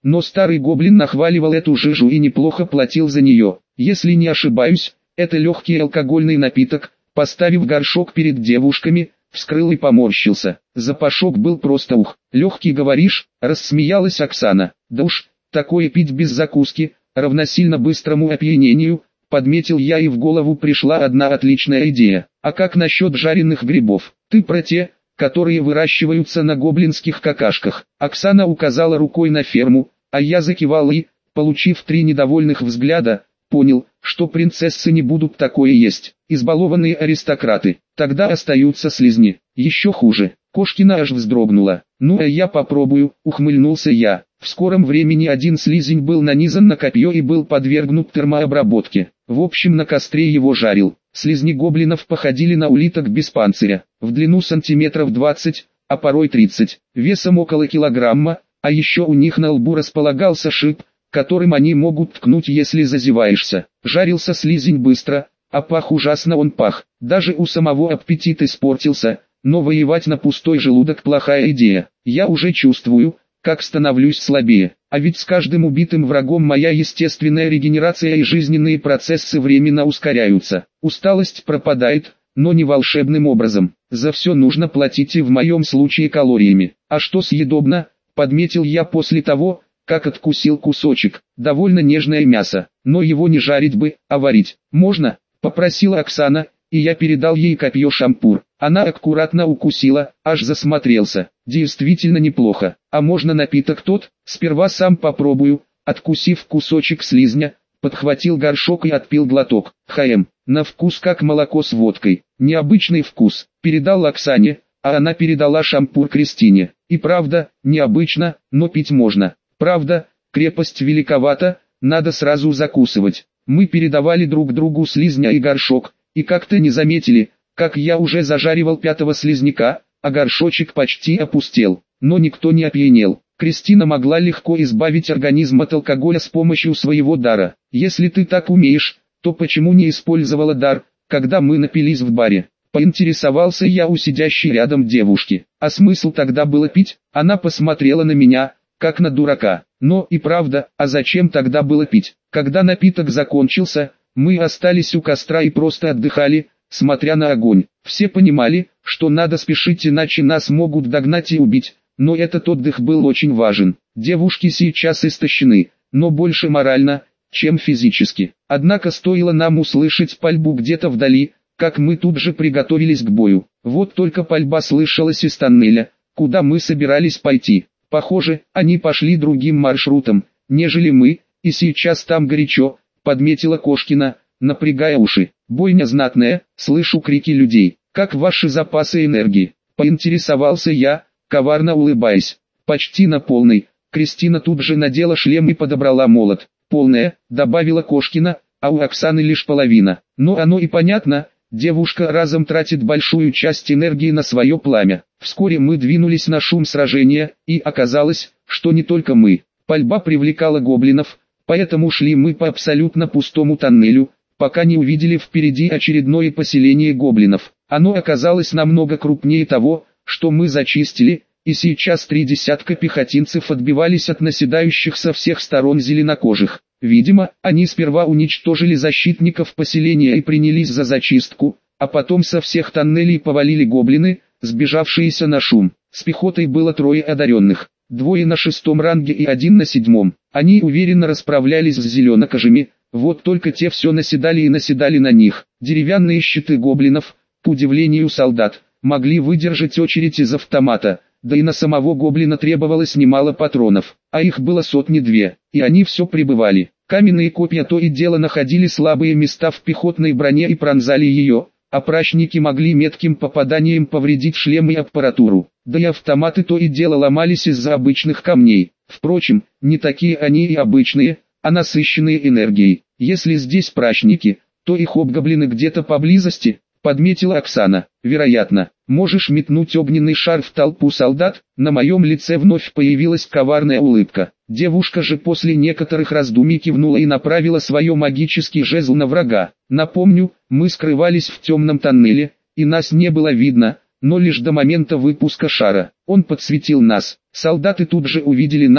но старый гоблин нахваливал эту жижу и неплохо платил за нее. Если не ошибаюсь, это легкий алкогольный напиток. Поставив горшок перед девушками, вскрыл и поморщился. Запашок был просто ух. «Легкий, говоришь?» – рассмеялась Оксана. «Да уж, такое пить без закуски, равносильно быстрому опьянению», – подметил я, и в голову пришла одна отличная идея. «А как насчет жареных грибов? Ты про те, которые выращиваются на гоблинских какашках?» Оксана указала рукой на ферму, а я закивал и, получив 3 недовольных взгляда, понял, что принцессы не будут такое есть. Избалованные аристократы. Тогда остаются слизни. Еще хуже. Кошкина аж вздрогнула. «Ну а я попробую», — ухмыльнулся я. В скором времени один слизень был нанизан на копье и был подвергнут термообработке. В общем, на костре его жарил. Слизни гоблинов походили на улиток без панциря. В длину сантиметров 20, а порой 30. Весом около килограмма, а еще у них на лбу располагался шип, которым они могут ткнуть, если зазеваешься. Жарился слизень быстро, а пах ужасно он пах. Даже у самого аппетит испортился, но воевать на пустой желудок плохая идея. Я уже чувствую, как становлюсь слабее. А ведь с каждым убитым врагом моя естественная регенерация и жизненные процессы временно ускоряются. Усталость пропадает, но не волшебным образом. За все нужно платить, и в моем случае калориями. А что съедобно, подметил я после того, как откусил кусочек. Довольно нежное мясо, но его не жарить бы, а варить. «Можно?» – попросила Оксана, и я передал ей копье-шампур. Она аккуратно укусила, аж засмотрелся. Действительно неплохо. «А можно напиток тот?» «Сперва сам попробую». Откусив кусочек слизня, подхватил горшок и отпил глоток. На вкус как молоко с водкой. Необычный вкус. Передал Оксане, а она передала шампур Кристине. И правда, необычно, но пить можно. Правда, крепость великовата, надо сразу закусывать. Мы передавали друг другу слизня и горшок, и как-то не заметили, как я уже зажаривал 5-го слизняка, а горшочек почти опустел. Но никто не опьянел. Кристина могла легко избавить организм от алкоголя с помощью своего дара. «Если ты так умеешь, то почему не использовала дар, когда мы напились в баре?» Поинтересовался я у сидящей рядом девушки. «А смысл тогда было пить?» Она посмотрела на меня, как на дурака. Но и правда, а зачем тогда было пить? Когда напиток закончился, мы остались у костра и просто отдыхали, смотря на огонь. Все понимали, что надо спешить, иначе нас могут догнать и убить. Но этот отдых был очень важен. Девушки сейчас истощены, но больше морально, чем физически. Однако стоило нам услышать пальбу где-то вдали, как мы тут же приготовились к бою. Вот только пальба слышалась из тоннеля, куда мы собирались пойти. Похоже, они пошли другим маршрутом, нежели мы, и сейчас там горячо, подметила Кошкина, напрягая уши. «Бойня знатная, слышу крики людей. Как ваши запасы энергии?» Поинтересовался я, коварно улыбаясь. «Почти на полный». Кристина тут же надела шлем и подобрала молот. «Полная», добавила Кошкина, а у Оксаны лишь половина. Но оно и понятно, девушка разом тратит большую часть энергии на свое пламя. Вскоре мы двинулись на шум сражения, и оказалось, что не только мы. Пальба привлекала гоблинов, поэтому шли мы по абсолютно пустому тоннелю, пока не увидели впереди очередное поселение гоблинов. Оно оказалось намного крупнее того, что мы зачистили, и сейчас 3 десятка пехотинцев отбивались от наседающих со всех сторон зеленокожих. Видимо, они сперва уничтожили защитников поселения и принялись за зачистку, а потом со всех тоннелей повалили гоблины, сбежавшиеся на шум. С пехотой было 3 одаренных, 2 на 6-м ранге и 1 на 7-м. Они уверенно расправлялись с зеленокожими, вот только те все наседали и наседали на них. Деревянные щиты гоблинов, к удивлению солдат, могли выдержать очередь из автомата, да и на самого гоблина требовалось немало патронов, а их было 100-2, и они все прибывали. Каменные копья то и дело находили слабые места в пехотной броне и пронзали ее, а пращники могли метким попаданием повредить шлем и аппаратуру, да и автоматы то и дело ломались из-за обычных камней. Впрочем, не такие они и обычные, а насыщенные энергией. Если здесь пращники, то их обгоблины где-то поблизости, подметила Оксана. Вероятно. «Можешь метнуть огненный шар в толпу солдат?» На моем лице вновь появилась коварная улыбка. Девушка же после некоторых раздумий кивнула и направила свое магический жезл на врага. Напомню, мы скрывались в темном тоннеле, и нас не было видно, но лишь до момента выпуска шара. Он подсветил нас. Солдаты тут же увидели нас,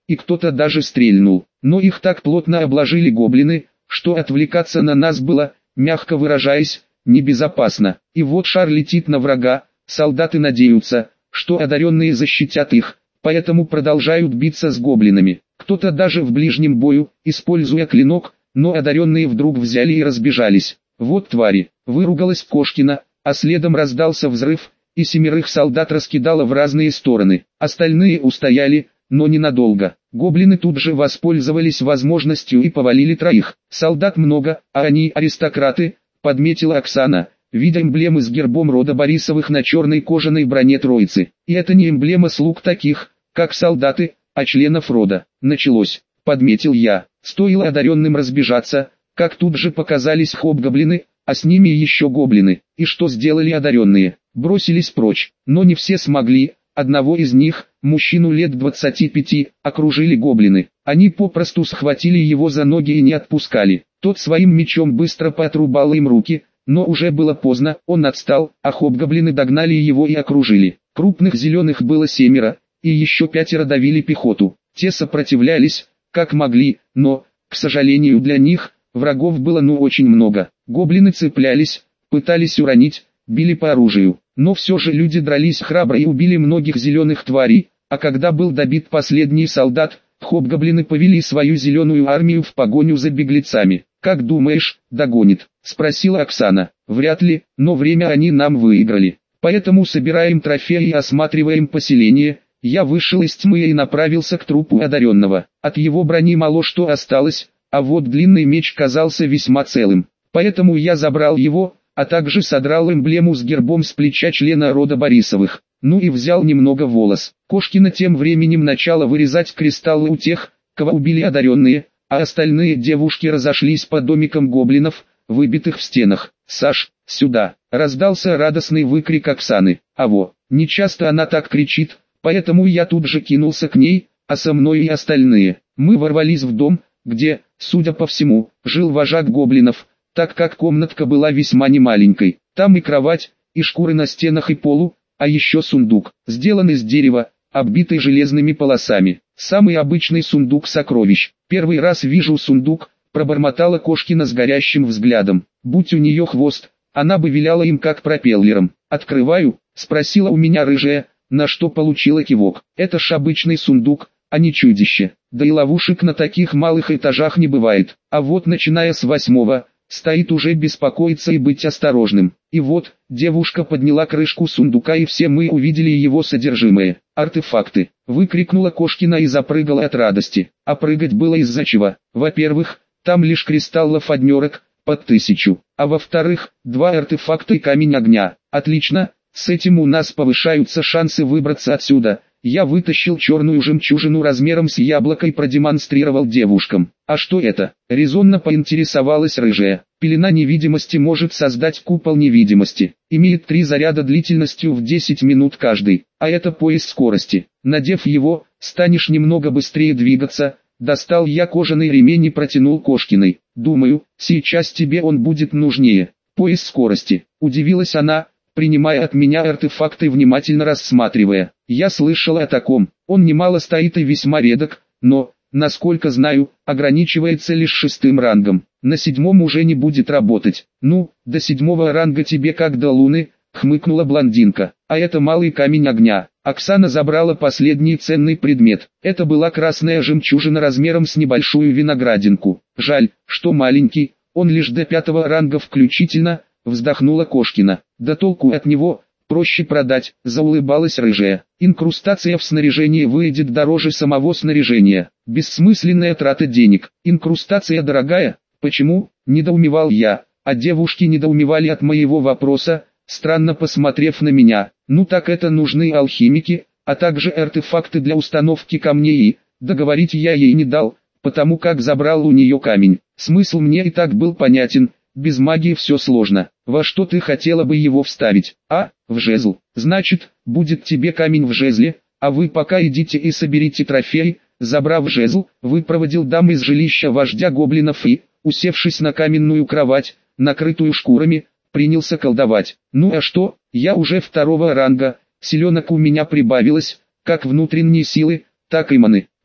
и кто-то даже стрельнул. Но их так плотно обложили гоблины, что отвлекаться на нас было, мягко выражаясь, небезопасно. И вот шар летит на врага, солдаты надеются, что одаренные защитят их, поэтому продолжают биться с гоблинами. Кто-то даже в ближнем бою, используя клинок, но одаренные вдруг взяли и разбежались. Вот твари, выругалась Кошкина, а следом раздался взрыв, и 7 солдат раскидало в разные стороны. Остальные устояли, но ненадолго. Гоблины тут же воспользовались возможностью и повалили 3. Солдат много, а они аристократы, подметила Оксана, видя эмблемы с гербом рода Борисовых на черной кожаной броне троицы. И это не эмблема слуг таких, как солдаты, а членов рода. Началось, подметил я. Стоило одаренным разбежаться, как тут же показались хобгоблины, а с ними еще гоблины. И что сделали одаренные? Бросились прочь, но не все смогли. Одного из них, мужчину лет 25, окружили гоблины. Они попросту схватили его за ноги и не отпускали. Тот своим мечом быстро поотрубал им руки, но уже было поздно, он отстал, а хобгоблины догнали его и окружили. Крупных зеленых было 7, и еще 5 давили пехоту. Те сопротивлялись, как могли, но, к сожалению для них, врагов было очень много. Гоблины цеплялись, пытались уронить, били по оружию. Но все же люди дрались храбро и убили многих зеленых тварей, а когда был добит последний солдат, хобгоблины повели свою зеленую армию в погоню за беглецами. «Как думаешь, догонит?» – спросила Оксана. «Вряд ли, но время они нам выиграли. Поэтому собираем трофеи и осматриваем поселение». Я вышел из тьмы и направился к трупу одаренного. От его брони мало что осталось, а вот длинный меч казался весьма целым. Поэтому я забрал его, а также содрал эмблему с гербом с плеча члена рода Борисовых. Ну и взял немного волос. Кошкина тем временем начала вырезать кристаллы у тех, кого убили одаренные, а остальные девушки разошлись по домикам гоблинов, выбитых в стенах. «Саш, сюда!» — раздался радостный выкрик Оксаны. «Аво!» Нечасто она так кричит, поэтому я тут же кинулся к ней, а со мной и остальные. Мы ворвались в дом, где, судя по всему, жил вожак гоблинов, так как комнатка была весьма немаленькой. Там и кровать, и шкуры на стенах и полу, а еще сундук, сделан из дерева, оббитый железными полосами. Самый обычный сундук сокровищ. «Первый раз вижу сундук», пробормотала Кошкина с горящим взглядом. Будь у нее хвост, она бы виляла им как пропеллером. «Открываю?» — спросила у меня рыжая, на что получила кивок. «Это ж обычный сундук, а не чудище. Да и ловушек на таких малых этажах не бывает. А вот начиная с 8-го, стоит уже беспокоиться и быть осторожным». И вот, девушка подняла крышку сундука и все мы увидели его содержимое. «Артефакты!» — выкрикнула Кошкина и запрыгала от радости. А прыгать было из-за чего. Во-первых, там лишь кристаллов однерок, под 1000. А во-вторых, 2 артефакта и камень огня. Отлично, с этим у нас повышаются шансы выбраться отсюда. Я вытащил черную жемчужину размером с яблоко и продемонстрировал девушкам. «А что это?» — резонно поинтересовалась рыжая. «Пелена невидимости может создать купол невидимости. Имеет 3 заряда длительностью в 10 минут каждый, а это пояс скорости. Надев его, станешь немного быстрее двигаться». Достал я кожаный ремень и протянул Кошкиной. «Думаю, сейчас тебе он будет нужнее». «Пояс скорости», — удивилась она, принимая от меня артефакты, внимательно рассматривая. «Я слышал о таком, он немало стоит и весьма редок, но, насколько знаю, ограничивается лишь 6-м рангом. На 7-м уже не будет работать». «Ну, до 7-го ранга тебе как до луны», — хмыкнула блондинка. «А это малый камень огня». Оксана забрала последний ценный предмет. Это была красная жемчужина размером с небольшую виноградинку. «Жаль, что маленький, он лишь до 5-го ранга включительно», — вздохнула Кошкина. «Да толку от него, проще продать», — заулыбалась рыжая. «Инкрустация в снаряжении выйдет дороже самого снаряжения. Бессмысленная трата денег. Инкрустация дорогая? Почему?» — недоумевал я, а девушки недоумевали от моего вопроса, странно посмотрев на меня. «Ну так это нужны алхимики, а также артефакты для установки камней и...» Договорить я ей не дал, потому как забрал у нее камень. Смысл мне и так был понятен, без магии все сложно. «Во что ты хотела бы его вставить?» «А, в жезл. Значит, будет тебе камень в жезле, а вы пока идите и соберите трофей». Забрав жезл, выпроводил дам из жилища вождя гоблинов и, усевшись на каменную кровать, накрытую шкурами, принялся колдовать. «Ну а что, я уже 2-го ранга, селенок у меня прибавилось, как внутренней силы, так и маны.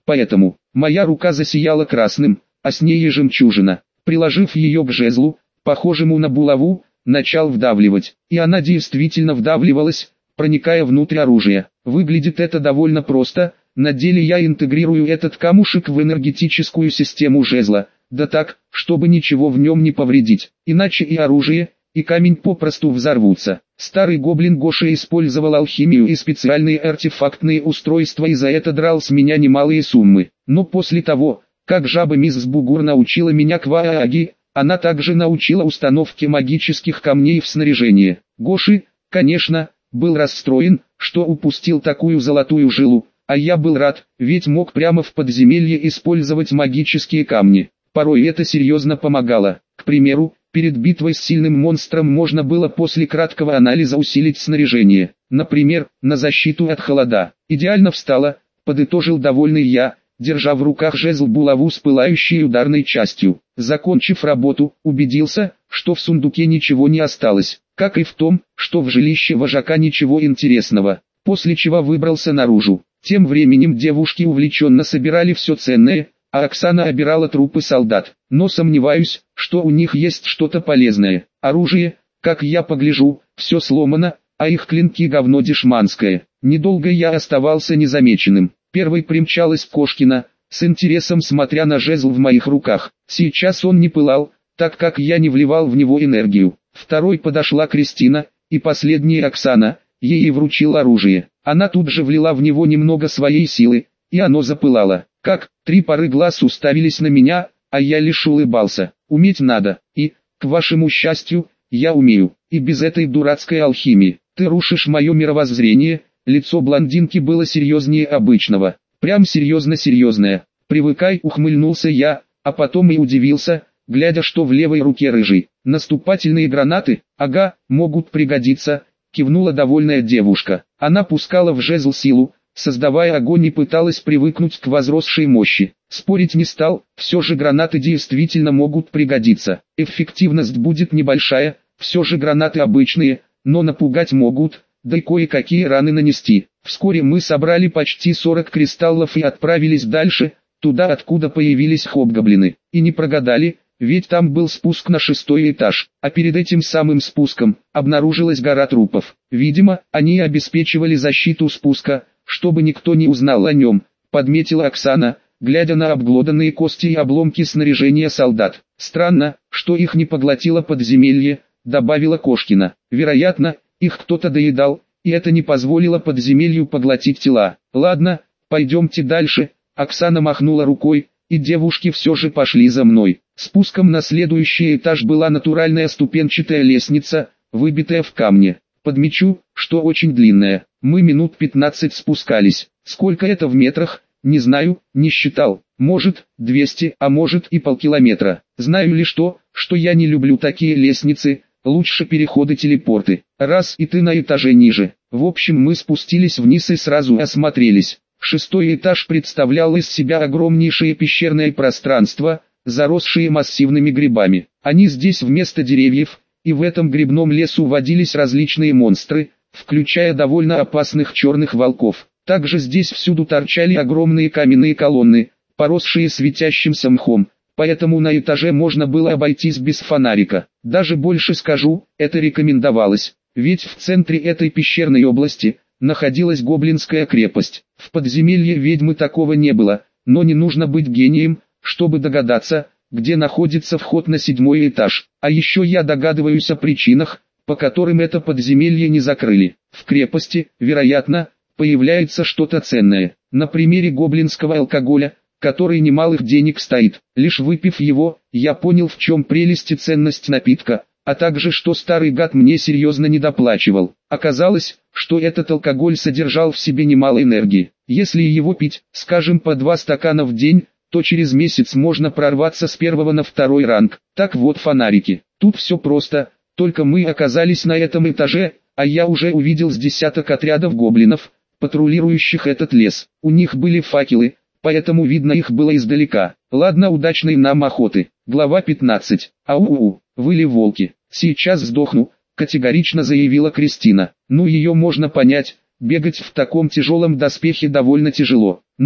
Поэтому моя рука засияла красным, а с ней и жемчужина. Приложив ее к жезлу, похожему на булаву, начал вдавливать. И она действительно вдавливалась, проникая внутрь оружия. Выглядит это довольно просто. На деле я интегрирую этот камушек в энергетическую систему жезла, да так, чтобы ничего в нем не повредить. Иначе и оружие, и камень попросту взорвутся. Старый гоблин Гоша использовал алхимию и специальные артефактные устройства и за это драл с меня немалые суммы. Но после того, как жаба мисс Бугур научила меня квааги, она также научила установке магических камней в снаряжение. Гоши, конечно, был расстроен, что упустил такую золотую жилу, а я был рад, ведь мог прямо в подземелье использовать магические камни. Порой это серьезно помогало. К примеру, перед битвой с сильным монстром можно было после краткого анализа усилить снаряжение. Например, на защиту от холода. Идеально встало, подытожил довольный я, держа в руках жезл булаву с пылающей ударной частью. Закончив работу, убедился, что в сундуке ничего не осталось, как и в том, что в жилище вожака ничего интересного, после чего выбрался наружу. Тем временем девушки увлеченно собирали все ценное, а Оксана обирала трупы солдат. Но сомневаюсь, что у них есть что-то полезное. Оружие, как я погляжу, все сломано, а их клинки говно дешманское. Недолго я оставался незамеченным. Первой примчалась Кошкина, с интересом смотря на жезл в моих руках. Сейчас он не пылал, так как я не вливал в него энергию. Второй подошла Кристина, и последняя Оксана, ей вручил оружие. Она тут же влила в него немного своей силы, и оно запылало. Как, 3 пары глаз уставились на меня, а я лишь улыбался. Уметь надо, и, к вашему счастью, я умею, и без этой дурацкой алхимии. Ты рушишь мое мировоззрение. Лицо блондинки было серьезнее обычного. Прям серьезно-серьезное. Привыкай, ухмыльнулся я, а потом и удивился, глядя, что в левой руке рыжий. Наступательные гранаты, ага, могут пригодиться, кивнула довольная девушка. Она пускала в жезл силу, создавая огонь и пыталась привыкнуть к возросшей мощи. Спорить не стал, все же гранаты действительно могут пригодиться. Эффективность будет небольшая, все же гранаты обычные, но напугать могут, да и кое-какие раны нанести. Вскоре мы собрали почти 40 кристаллов и отправились дальше, туда откуда появились хобгоблины. И не прогадали, ведь там был спуск на 6-й этаж, а перед этим самым спуском обнаружилась гора трупов. Видимо, они обеспечивали защиту спуска, чтобы никто не узнал о нем, подметила Оксана, глядя на обглоданные кости и обломки снаряжения солдат. Странно, что их не поглотило подземелье, добавила Кошкина. Вероятно, их кто-то доедал, и это не позволило подземелью поглотить тела. Ладно, пойдемте дальше. Оксана махнула рукой, и девушки все же пошли за мной. Спуском на следующий этаж была натуральная ступенчатая лестница, выбитая в камне. Подмечу, что очень длинная. Мы минут 15 спускались. Сколько это в метрах, не знаю, не считал. Может, 200, а может и полкилометра. Знаю лишь то, что я не люблю такие лестницы. Лучше переходы-телепорты. Раз и ты на этаже ниже. В общем, мы спустились вниз и сразу осмотрелись. 6-й этаж представлял из себя огромнейшее пещерное пространство, заросшее массивными грибами. Они здесь вместо деревьев, и в этом грибном лесу водились различные монстры, включая довольно опасных черных волков. Также здесь всюду торчали огромные каменные колонны, поросшие светящимся мхом. Поэтому на этаже можно было обойтись без фонарика. Даже больше скажу, это рекомендовалось, ведь в центре этой пещерной области находилась гоблинская крепость. В подземелье ведьмы такого не было, но не нужно быть гением, чтобы догадаться, где находится вход на 7-й этаж. А еще я догадываюсь о причинах, по которым это подземелье не закрыли. В крепости, вероятно, появляется что-то ценное. На примере гоблинского алкоголя, который немалых денег стоит. Лишь выпив его, я понял, в чем прелесть и ценность напитка, а также что старый гад мне серьезно недоплачивал. Оказалось, что этот алкоголь содержал в себе немало энергии. Если его пить, скажем, по 2 стакана в день, то через месяц можно прорваться с 1 на 2 ранг. Так вот фонарики. Тут все просто, только мы оказались на этом этаже, а я уже увидел с десяток отрядов гоблинов, патрулирующих этот лес. У них были факелы, поэтому видно их было издалека. Ладно, удачной нам охоты. Глава 15. Ау-у-у, выли волки. Сейчас сдохну, категорично заявила Кристина. Ну ее можно понять, бегать в таком тяжелом доспехе довольно тяжело. Но,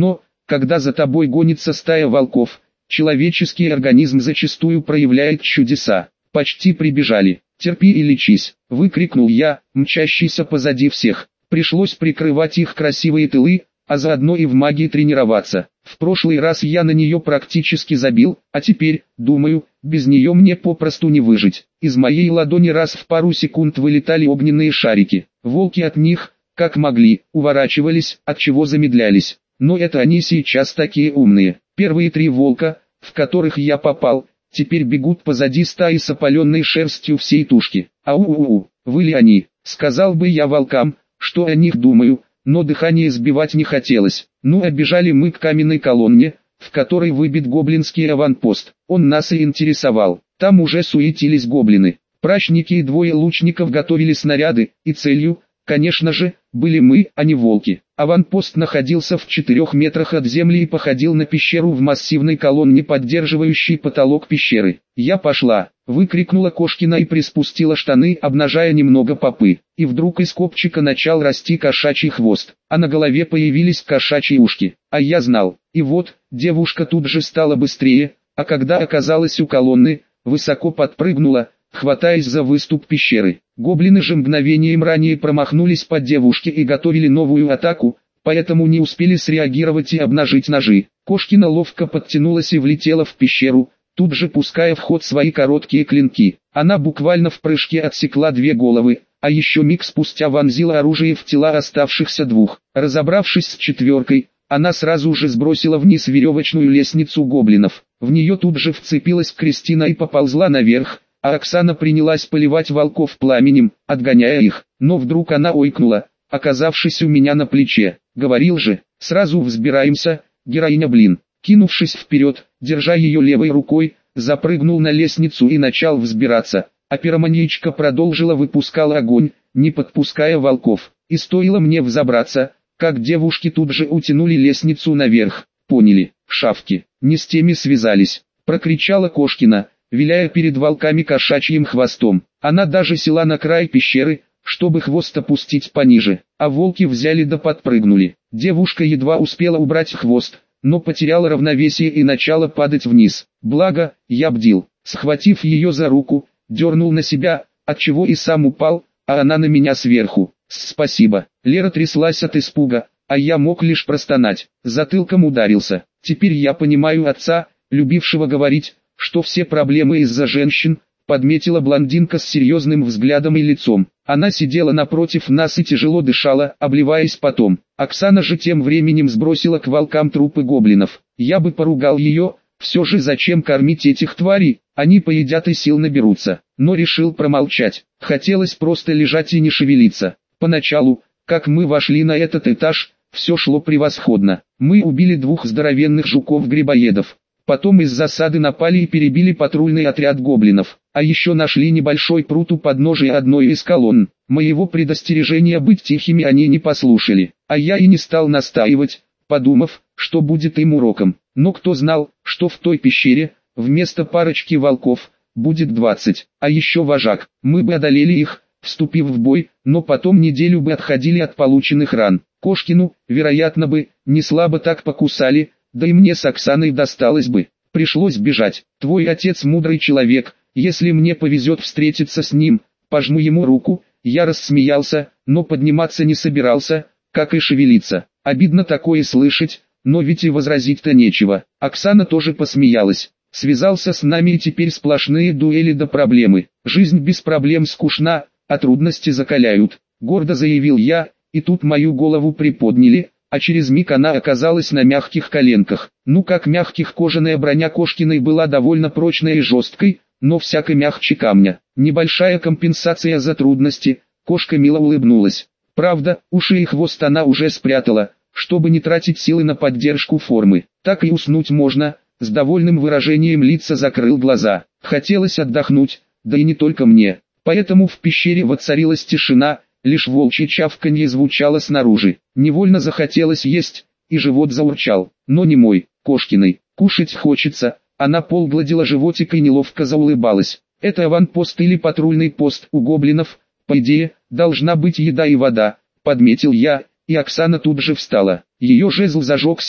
Когда за тобой гонится стая волков, человеческий организм зачастую проявляет чудеса. Почти прибежали. «Терпи и лечись», — выкрикнул я, мчащийся позади всех. Пришлось прикрывать их красивые тылы, а заодно и в магии тренироваться. В прошлый раз я на нее практически забил, а теперь, думаю, без нее мне попросту не выжить. Из моей ладони раз в пару секунд вылетали огненные шарики. Волки от них, как могли, уворачивались, от чего замедлялись. Но это они сейчас такие умные. Первые 3 волка, в которых я попал, теперь бегут позади стаи с опаленной шерстью всей тушки. «Ау-у-у, выли они», — сказал бы я волкам, что о них думаю, но дыхание сбивать не хотелось. Ну а бежали мы к каменной колонне, в которой выбит гоблинский аванпост. Он нас и интересовал. Там уже суетились гоблины. Прачники и 2 лучников готовили снаряды, и целью, конечно же, были мы, а не волки. Аванпост находился в 4 метрах от земли и походил на пещеру в массивной колонне, поддерживающей потолок пещеры. «Я пошла!» — выкрикнула Кошкина и приспустила штаны, обнажая немного попы. И вдруг из копчика начал расти кошачий хвост, а на голове появились кошачьи ушки. А я знал. И вот, девушка тут же стала быстрее, а когда оказалась у колонны, высоко подпрыгнула, хватаясь за выступ пещеры. Гоблины же мгновением ранее промахнулись под девушке и готовили новую атаку, поэтому не успели среагировать и обнажить ножи. Кошкина ловко подтянулась и влетела в пещеру, тут же пуская в ход свои короткие клинки. Она буквально в прыжке отсекла 2 головы, а еще миг спустя вонзила оружие в тела оставшихся 2. Разобравшись с 4-кой, она сразу же сбросила вниз веревочную лестницу гоблинов. В нее тут же вцепилась Кристина и поползла наверх, а Оксана принялась поливать волков пламенем, отгоняя их. Но вдруг она ойкнула, оказавшись у меня на плече. «Говорил же, сразу взбираемся, героиня, блин». Кинувшись вперед, держа ее левой рукой, запрыгнул на лестницу и начал взбираться, а пироманьячка продолжила выпускать огонь, не подпуская волков. И стоило мне взобраться, как девушки тут же утянули лестницу наверх. «Поняли, шавки, не с теми связались», — прокричала Кошкина, виляя перед волками кошачьим хвостом. Она даже села на край пещеры, чтобы хвост опустить пониже, а волки взяли да подпрыгнули. Девушка едва успела убрать хвост, но потеряла равновесие и начала падать вниз. Благо, я бдил, схватив ее за руку, дернул на себя, отчего и сам упал, а она на меня сверху. «Спасибо». Лера тряслась от испуга, а я мог лишь простонать. Затылком ударился. Теперь я понимаю отца, любившего говорить, что все проблемы из-за женщин, подметила блондинка с серьезным взглядом и лицом. Она сидела напротив нас и тяжело дышала, обливаясь потом. Оксана же тем временем сбросила к волкам трупы гоблинов. Я бы поругал ее, все же зачем кормить этих тварей, они поедят и сил наберутся. Но решил промолчать. Хотелось просто лежать и не шевелиться. Поначалу, как мы вошли на этот этаж, все шло превосходно. Мы убили 2 здоровенных жуков-грибоедов. Потом из засады напали и перебили патрульный отряд гоблинов. А еще нашли небольшой пруд у подножия одной из колонн. Моего предостережения быть тихими они не послушали. А я и не стал настаивать, подумав, что будет им уроком. Но кто знал, что в той пещере, вместо парочки волков, будет 20. А еще вожак. Мы бы одолели их, вступив в бой, но потом неделю бы отходили от полученных ран. Кошкину, вероятно бы, не слабо так покусали, да и мне с Оксаной досталось бы. Пришлось бежать. Твой отец мудрый человек, если мне повезет встретиться с ним, пожму ему руку. Я рассмеялся, но подниматься не собирался, как и шевелиться. Обидно такое слышать, но ведь и возразить-то нечего. Оксана тоже посмеялась. Связался с нами и теперь сплошные дуэли да проблемы. Жизнь без проблем скучна, а трудности закаляют. Гордо заявил я, и тут мою голову приподняли, а через миг она оказалась на мягких коленках. Ну как мягких, кожаная броня Кошкиной была довольно прочной и жесткой, но всяко мягче камня. Небольшая компенсация за трудности, кошка мило улыбнулась. Правда, уши и хвост она уже спрятала, чтобы не тратить силы на поддержку формы. Так и уснуть можно, с довольным выражением лица закрыл глаза. Хотелось отдохнуть, да и не только мне. Поэтому в пещере воцарилась тишина, лишь волчье чавканье звучало снаружи. Невольно захотелось есть, и живот заурчал, но не мой, Кошкиной. Кушать хочется. Она полгладила животик и неловко заулыбалась. Это аванпост или патрульный пост у гоблинов, по идее, должна быть еда и вода, подметил я, и Оксана тут же встала. Ее жезл зажегся,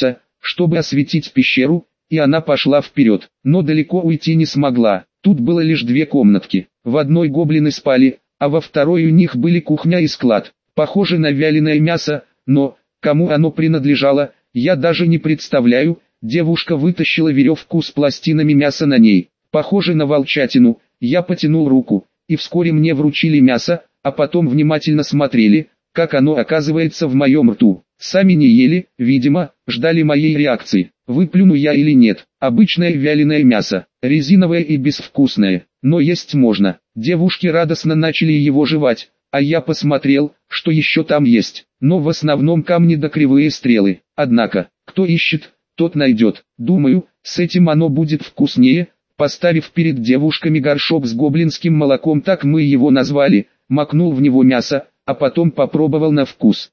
чтобы осветить пещеру, и она пошла вперед, но далеко уйти не смогла. Тут было лишь две комнатки, в одной гоблины спали, а во второй у них были кухня и склад, похоже на вяленое мясо, но, кому оно принадлежало, я даже не представляю. Девушка вытащила веревку с пластинами мяса на ней, похоже на волчатину. Я потянул руку, и вскоре мне вручили мясо, а потом внимательно смотрели, как оно оказывается в моем рту. Сами не ели, видимо, ждали моей реакции. Выплюну я или нет. Обычное вяленое мясо, резиновое и безвкусное, но есть можно. Девушки радостно начали его жевать, а я посмотрел, что еще там есть, но в основном камни да кривые стрелы. Однако, кто ищет, тот найдет. Думаю, с этим оно будет вкуснее. Поставив перед девушками горшок с гоблинским молоком, так мы его назвали, макнул в него мясо, а потом попробовал на вкус.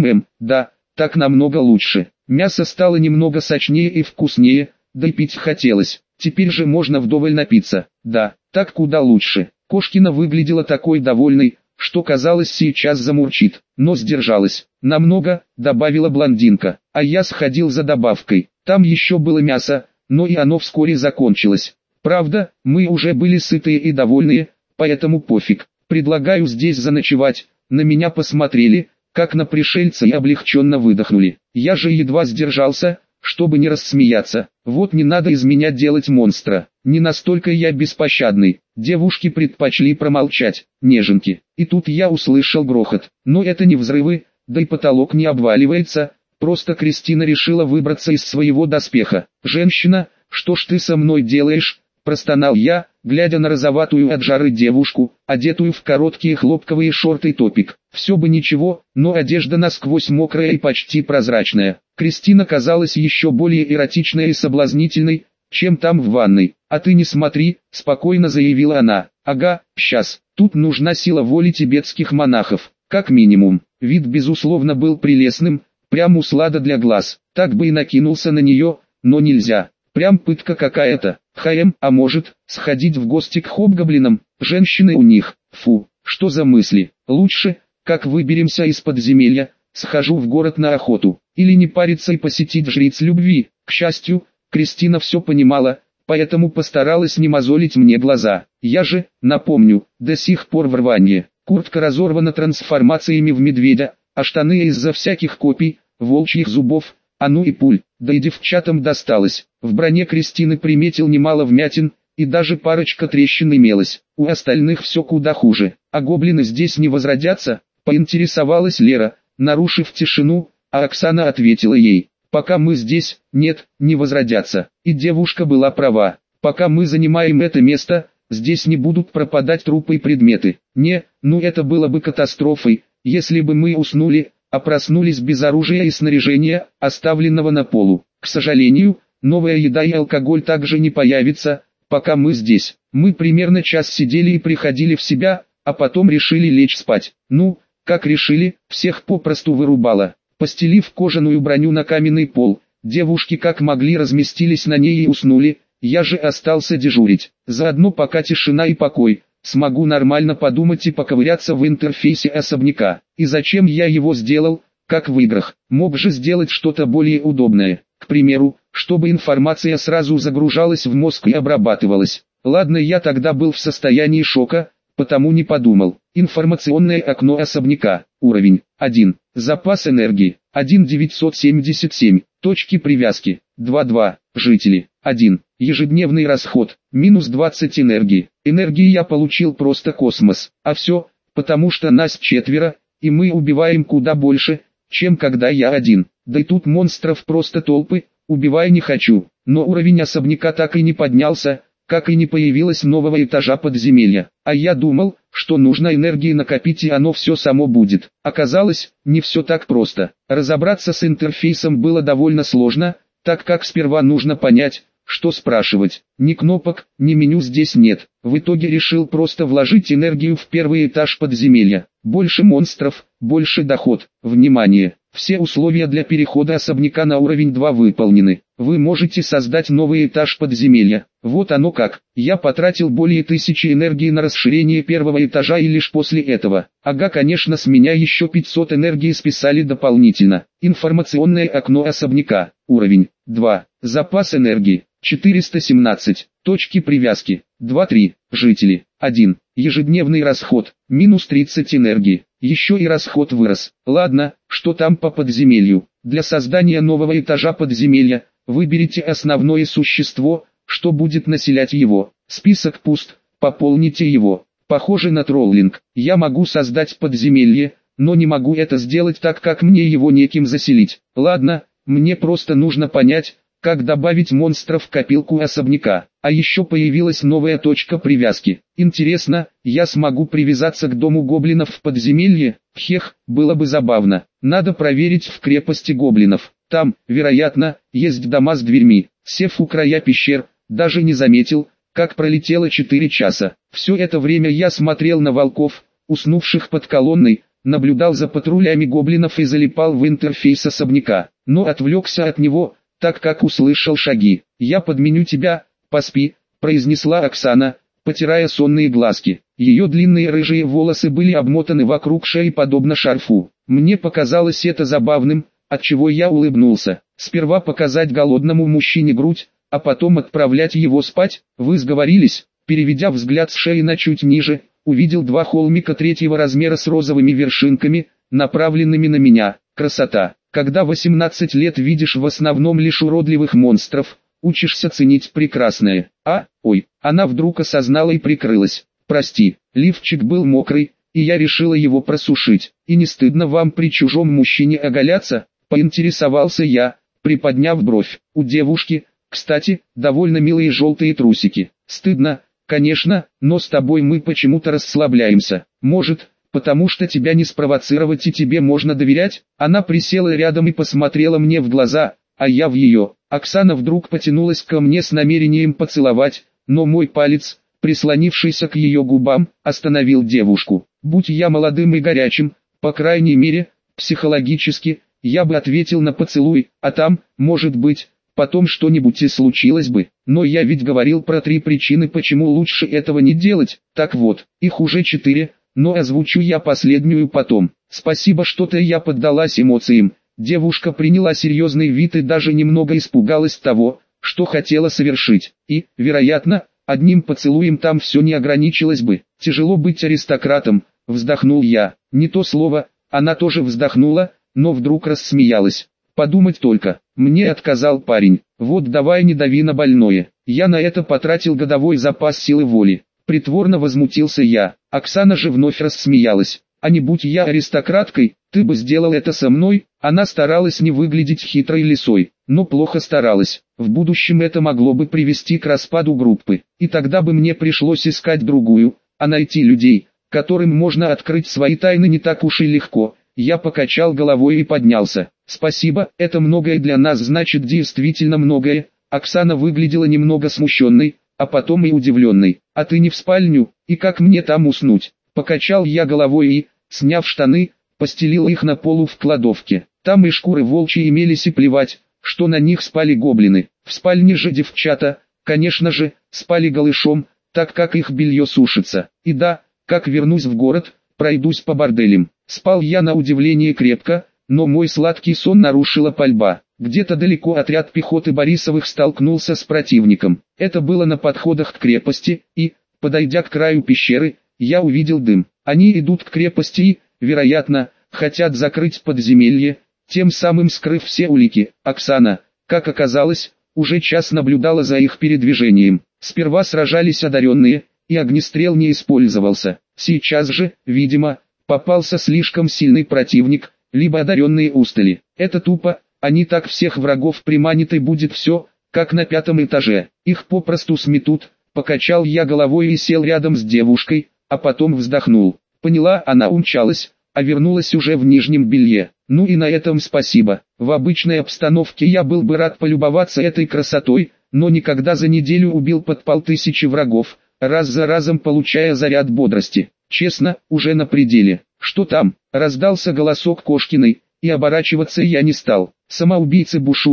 Да, так намного лучше. Мясо стало немного сочнее и вкуснее, да и пить хотелось. Теперь же можно вдоволь напиться. Да, так куда лучше. Кошкина выглядела такой довольной, что казалось сейчас замурчит, но сдержалась. Намного, добавила блондинка, а я сходил за добавкой. Там еще было мясо, но и оно вскоре закончилось. Правда, мы уже были сытые и довольные, поэтому пофиг. Предлагаю здесь заночевать. На меня посмотрели, как на пришельца, и облегченно выдохнули. Я же едва сдержался, чтобы не рассмеяться. Вот не надо из меня делать монстра. Не настолько я беспощадный. Девушки предпочли промолчать. Неженки. И тут я услышал грохот. Но это не взрывы, да и потолок не обваливается. Просто Кристина решила выбраться из своего доспеха. «Женщина, что ж ты со мной делаешь?» – простонал я, глядя на розоватую от жары девушку, одетую в короткие хлопковые шорты и топик. Все бы ничего, но одежда насквозь мокрая и почти прозрачная. Кристина казалась еще более эротичной и соблазнительной, чем там в ванной. «А ты не смотри», – спокойно заявила она. «Ага, щас. Тут нужна сила воли тибетских монахов, как минимум». Вид безусловно был прелестным, прям услада для глаз. Так бы и накинулся на нее, но нельзя. Прям пытка какая-то. А может, сходить в гости к хобгоблинам? Женщины у них. Фу, что за мысли? Лучше, как выберемся из подземелья, схожу в город на охоту. Или не париться и посетить жриц любви. К счастью, Кристина все понимала, поэтому постаралась не мозолить мне глаза. Я же, напомню, до сих пор в рванье. Куртка разорвана трансформациями в медведя, а штаны из-за всяких копий, волчьих зубов, а ну и пуль. Да и девчатам досталось. В броне Кристины приметил немало вмятин, и даже парочка трещин имелась. У остальных все куда хуже. А гоблины здесь не возродятся? Поинтересовалась Лера, нарушив тишину, а Оксана ответила ей: «Пока мы здесь, нет, не возродятся». И девушка была права. Пока мы занимаем это место, здесь не будут пропадать трупы и предметы. Ну это было бы катастрофой, если бы мы уснули, а проснулись без оружия и снаряжения, оставленного на полу. К сожалению, новая еда и алкоголь также не появится, пока мы здесь. Мы примерно час сидели и приходили в себя, а потом решили лечь спать. Ну, как решили, всех попросту вырубало. Постелив кожаную броню на каменный пол, девушки как могли разместились на ней и уснули, я же остался дежурить. Заодно пока тишина и покой, смогу нормально подумать и поковыряться в интерфейсе особняка. И зачем я его сделал, как в играх? Мог же сделать что-то более удобное. К примеру, чтобы информация сразу загружалась в мозг и обрабатывалась. Ладно, я тогда был в состоянии шока, потому не подумал. Информационное окно особняка. Уровень 1. Запас энергии 1977. Точки привязки 2,2. Жители 1. Ежедневный расход минус 20 энергии. Энергии я получил просто космос. А все, потому что нас 4, и мы убиваем куда больше, чем когда я один. Да и тут монстров просто толпы, убивай не хочу. Но уровень особняка так и не поднялся, как и не появилось нового этажа подземелья. А я думал, что нужно энергии накопить и оно все само будет. Оказалось, не все так просто. Разобраться с интерфейсом было довольно сложно, так как сперва нужно понять, что спрашивать. Ни кнопок, ни меню здесь нет. В итоге решил просто вложить энергию в первый этаж подземелья. Больше монстров, больше доход. Внимание! Все условия для перехода особняка на уровень 2 выполнены. вы можете создать новый этаж подземелья. Вот оно как. Я потратил более 1000 энергии на расширение первого этажа и лишь после этого. Ага, конечно, с меня еще 500 энергии списали дополнительно. Информационное окно особняка. Уровень 2. Запас энергии 417. Точки привязки 2-3. Жители 1. Ежедневный расход минус 30 энергии. Еще и расход вырос. Ладно, что там по подземелью? Для создания нового этажа подземелья выберите основное существо, что будет населять его. Список пуст, пополните его. Похоже на троллинг. Я могу создать подземелье, но не могу это сделать так, как мне его неким заселить. Ладно, мне просто нужно понять, как добавить монстров в копилку особняка. А еще появилась новая точка привязки. Интересно, я смогу привязаться к дому гоблинов в подземелье? Хех, было бы забавно. Надо проверить в крепости гоблинов. Там, вероятно, есть дома с дверьми. Сев у края пещер, даже не заметил, как пролетело 4 часа. Все это время я смотрел на волков, уснувших под колонной, наблюдал за патрулями гоблинов и залипал в интерфейс особняка. Но отвлекся от него, так как услышал шаги. «Я подменю тебя, поспи», — произнесла Оксана, потирая сонные глазки. Ее длинные рыжие волосы были обмотаны вокруг шеи подобно шарфу. Мне показалось это забавным, отчего я улыбнулся. Сперва показать голодному мужчине грудь, а потом отправлять его спать. Вы сговорились? Переведя взгляд с шеи на чуть ниже, увидел 2 холмика 3-го размера с розовыми вершинками, направленными на меня. Красота! Когда 18 лет видишь в основном лишь уродливых монстров, учишься ценить прекрасное. Ой, она вдруг осознала и прикрылась. Прости, лифчик был мокрый, и я решила его просушить. И не стыдно вам при чужом мужчине оголяться? Поинтересовался я, приподняв бровь. У девушки, кстати, довольно милые желтые трусики. Стыдно, конечно, но с тобой мы почему-то расслабляемся. Может, потому что тебя не спровоцировать и тебе можно доверять? Она присела рядом и посмотрела мне в глаза, а я в ее. Оксана вдруг потянулась ко мне с намерением поцеловать, но мой палец, прислонившийся к ее губам, остановил девушку. Будь я молодым и горячим, по крайней мере, психологически, я бы ответил на поцелуй, а там, может быть, потом что-нибудь и случилось бы. Но я ведь говорил про 3 причины, почему лучше этого не делать. Так вот, их уже 4. Но озвучу я последнюю потом. Спасибо, что-то я поддалась эмоциям. Девушка приняла серьезный вид и даже немного испугалась того, что хотела совершить. И, вероятно, одним поцелуем там все не ограничилось бы. Тяжело быть аристократом, вздохнул я. Не то слово, она тоже вздохнула, но вдруг рассмеялась. Подумать только, мне отказал парень. Вот давай не дави на больное. Я на это потратил годовой запас силы воли. Притворно возмутился я. Оксана же вновь рассмеялась. А не будь я аристократкой, ты бы сделал это со мной? Она старалась не выглядеть хитрой лисой, но плохо старалась. В будущем это могло бы привести к распаду группы. И тогда бы мне пришлось искать другую, а найти людей, которым можно открыть свои тайны, не так уж и легко. Я покачал головой и поднялся. Спасибо, это многое для нас значит, действительно многое. Оксана выглядела немного смущенной, а потом и удивленной. А ты не в спальню? И как мне там уснуть? Покачал я головой и, сняв штаны, постелил их на полу в кладовке. Там и шкуры волчьи имелись, и плевать, что на них спали гоблины. В спальне же девчата, конечно же, спали голышом, так как их белье сушится. И да, как вернусь в город, пройдусь по борделям. Спал я на удивление крепко, но мой сладкий сон нарушила пальба. Где-то далеко отряд пехоты Борисовых столкнулся с противником. Это было на подходах к крепости, и, подойдя к краю пещеры, я увидел дым. Они идут к крепости и, вероятно, хотят закрыть подземелье, тем самым скрыв все улики. Оксана, как оказалось, уже час наблюдала за их передвижением. Сперва сражались одаренные, и огнестрел не использовался. Сейчас же, видимо, попался слишком сильный противник, либо одаренные устали. Это тупо, они так всех врагов приманит, и будет все, как на 5-м этаже. Их попросту сметут. Покачал я головой и сел рядом с девушкой, а потом вздохнул. Поняла, она умчалась, а вернулась уже в нижнем белье. Ну и на этом спасибо. В обычной обстановке я был бы рад полюбоваться этой красотой, но никогда за неделю убил под 500 врагов, раз за разом получая заряд бодрости. Честно, уже на пределе. Что там? Раздался голосок Кошкиной, и оборачиваться я не стал. Самоубийцы бушуют,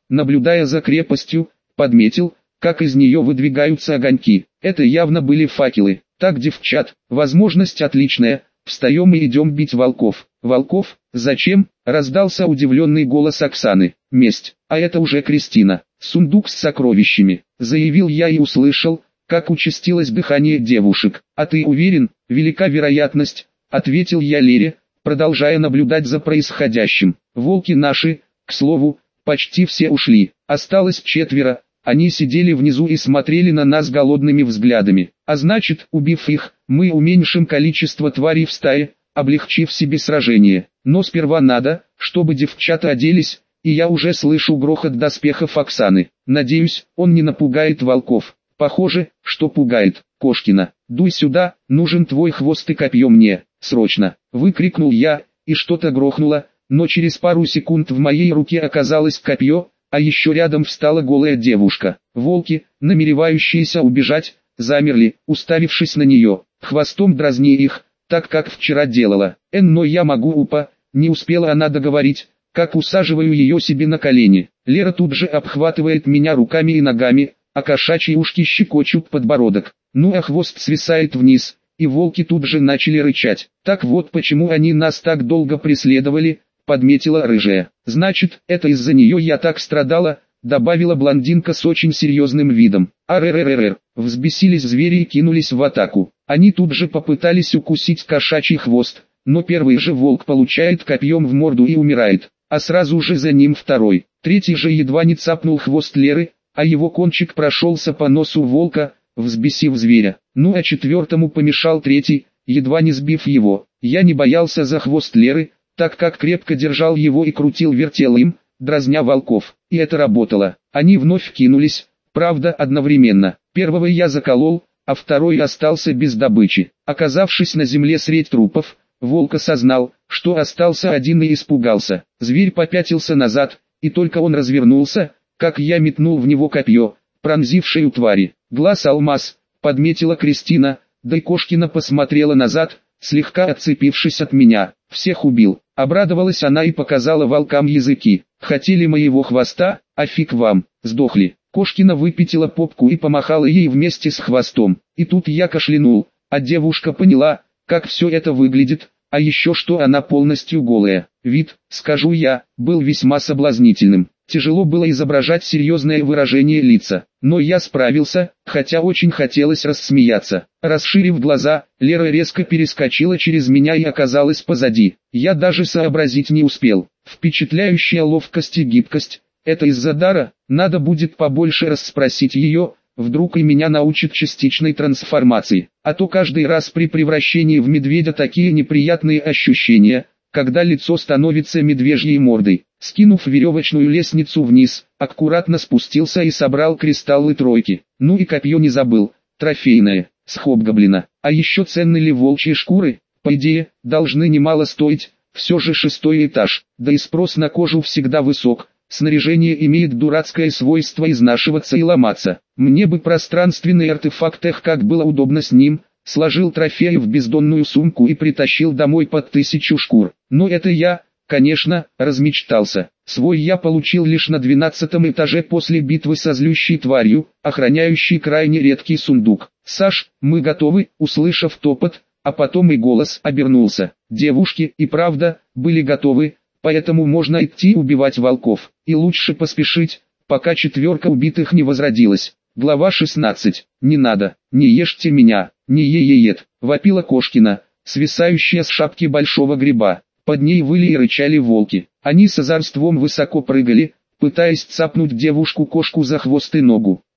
наблюдая за крепостью, подметил, как из нее выдвигаются огоньки. Это явно были факелы. Так, девчат, возможность отличная, встаем и идем бить волков. Волков? Зачем? Раздался удивленный голос Оксаны. Месть. А это уже Кристина. Сундук с сокровищами. Заявил я и услышал, как участилось дыхание девушек. А ты уверен? Велика вероятность, ответил я Лере, продолжая наблюдать за происходящим. Волки наши, к слову, почти все ушли. Осталось 4. Они сидели внизу и смотрели на нас голодными взглядами. А значит, убив их, мы уменьшим количество тварей в стае, облегчив себе сражение. Но сперва надо, чтобы девчата оделись, и я уже слышу грохот доспехов Оксаны. Надеюсь, он не напугает волков. Похоже, что пугает. Кошкина, дуй сюда, нужен твой хвост и копье мне, срочно. Выкрикнул я, и что-то грохнуло, но через пару секунд в моей руке оказалось копье, а еще рядом встала голая девушка. Волки, намеревающиеся убежать, замерли, уставившись на нее. Хвостом дразни их, так как вчера делала. Но я могу не успела она договорить, как усаживаю ее себе на колени. Лера тут же обхватывает меня руками и ногами, а кошачьи ушки щекочут подбородок. Ну а хвост свисает вниз, и волки тут же начали рычать. Так вот почему они нас так долго преследовали, подметила рыжая. Значит, это из-за нее я так страдала, добавила блондинка с очень серьезным видом. Арррррр. Взбесились звери и кинулись в атаку. Они тут же попытались укусить кошачий хвост, но первый же волк получает копьем в морду и умирает, а сразу же за ним второй. Третий же едва не цапнул хвост Леры, а его кончик прошелся по носу волка, взбесив зверя. Ну а 4-му помешал третий, едва не сбив его. Я не боялся за хвост Леры, так как крепко держал его и крутил-вертел им, дразня волков. И это работало. Они вновь кинулись, правда одновременно. Первого я заколол, а второй остался без добычи. Оказавшись на земле средь трупов, волк осознал, что остался один и испугался. Зверь попятился назад, и только он развернулся, как я метнул в него копье, пронзившее твари. Глаз алмаз, подметила Кристина, да и Кошкина посмотрела назад, слегка отцепившись от меня. Всех убил. Обрадовалась она и показала волкам языки. Хотели моего хвоста, а фиг вам, сдохли. Кошкина выпятила попку и помахала ей вместе с хвостом. И тут я кашлянул, а девушка поняла, как все это выглядит, а еще что она полностью голая. Вид, скажу я, был весьма соблазнительным. Тяжело было изображать серьезное выражение лица, но я справился, хотя очень хотелось рассмеяться. Расширив глаза, Лера резко перескочила через меня и оказалась позади. Я даже сообразить не успел. Впечатляющая ловкость и гибкость. Это из-за дара, надо будет побольше расспросить ее, вдруг и меня научит частичной трансформации. А то каждый раз при превращении в медведя такие неприятные ощущения, когда лицо становится медвежьей мордой. Скинув веревочную лестницу вниз, аккуратно спустился и собрал кристаллы тройки. Ну и копье не забыл, трофейное, с хобгоблина. А еще ценны ли волчьи шкуры? По идее, должны немало стоить, все же 6-й этаж, да и спрос на кожу всегда высок. Снаряжение имеет дурацкое свойство изнашиваться и ломаться. Мне бы пространственный артефакт, как было удобно с ним. Сложил трофеи в бездонную сумку и притащил домой под 1000 шкур. Но это я, конечно, размечтался. Свой я получил лишь на 12-м этаже после битвы со злющей тварью, охраняющей крайне редкий сундук. «Саш, мы готовы», услышав топот, а потом и голос, обернулся. Девушки, и правда, были готовы, поэтому можно идти убивать волков. И лучше поспешить, пока 4 убитых не возродилась. Глава 16. «Не надо, не ешьте меня, не е-е-ет», вопила Кошкина, свисающая с шапки большого гриба. Под ней выли и рычали волки. Они с озорством высоко прыгали, пытаясь цапнуть девушку-кошку за хвост и ногу.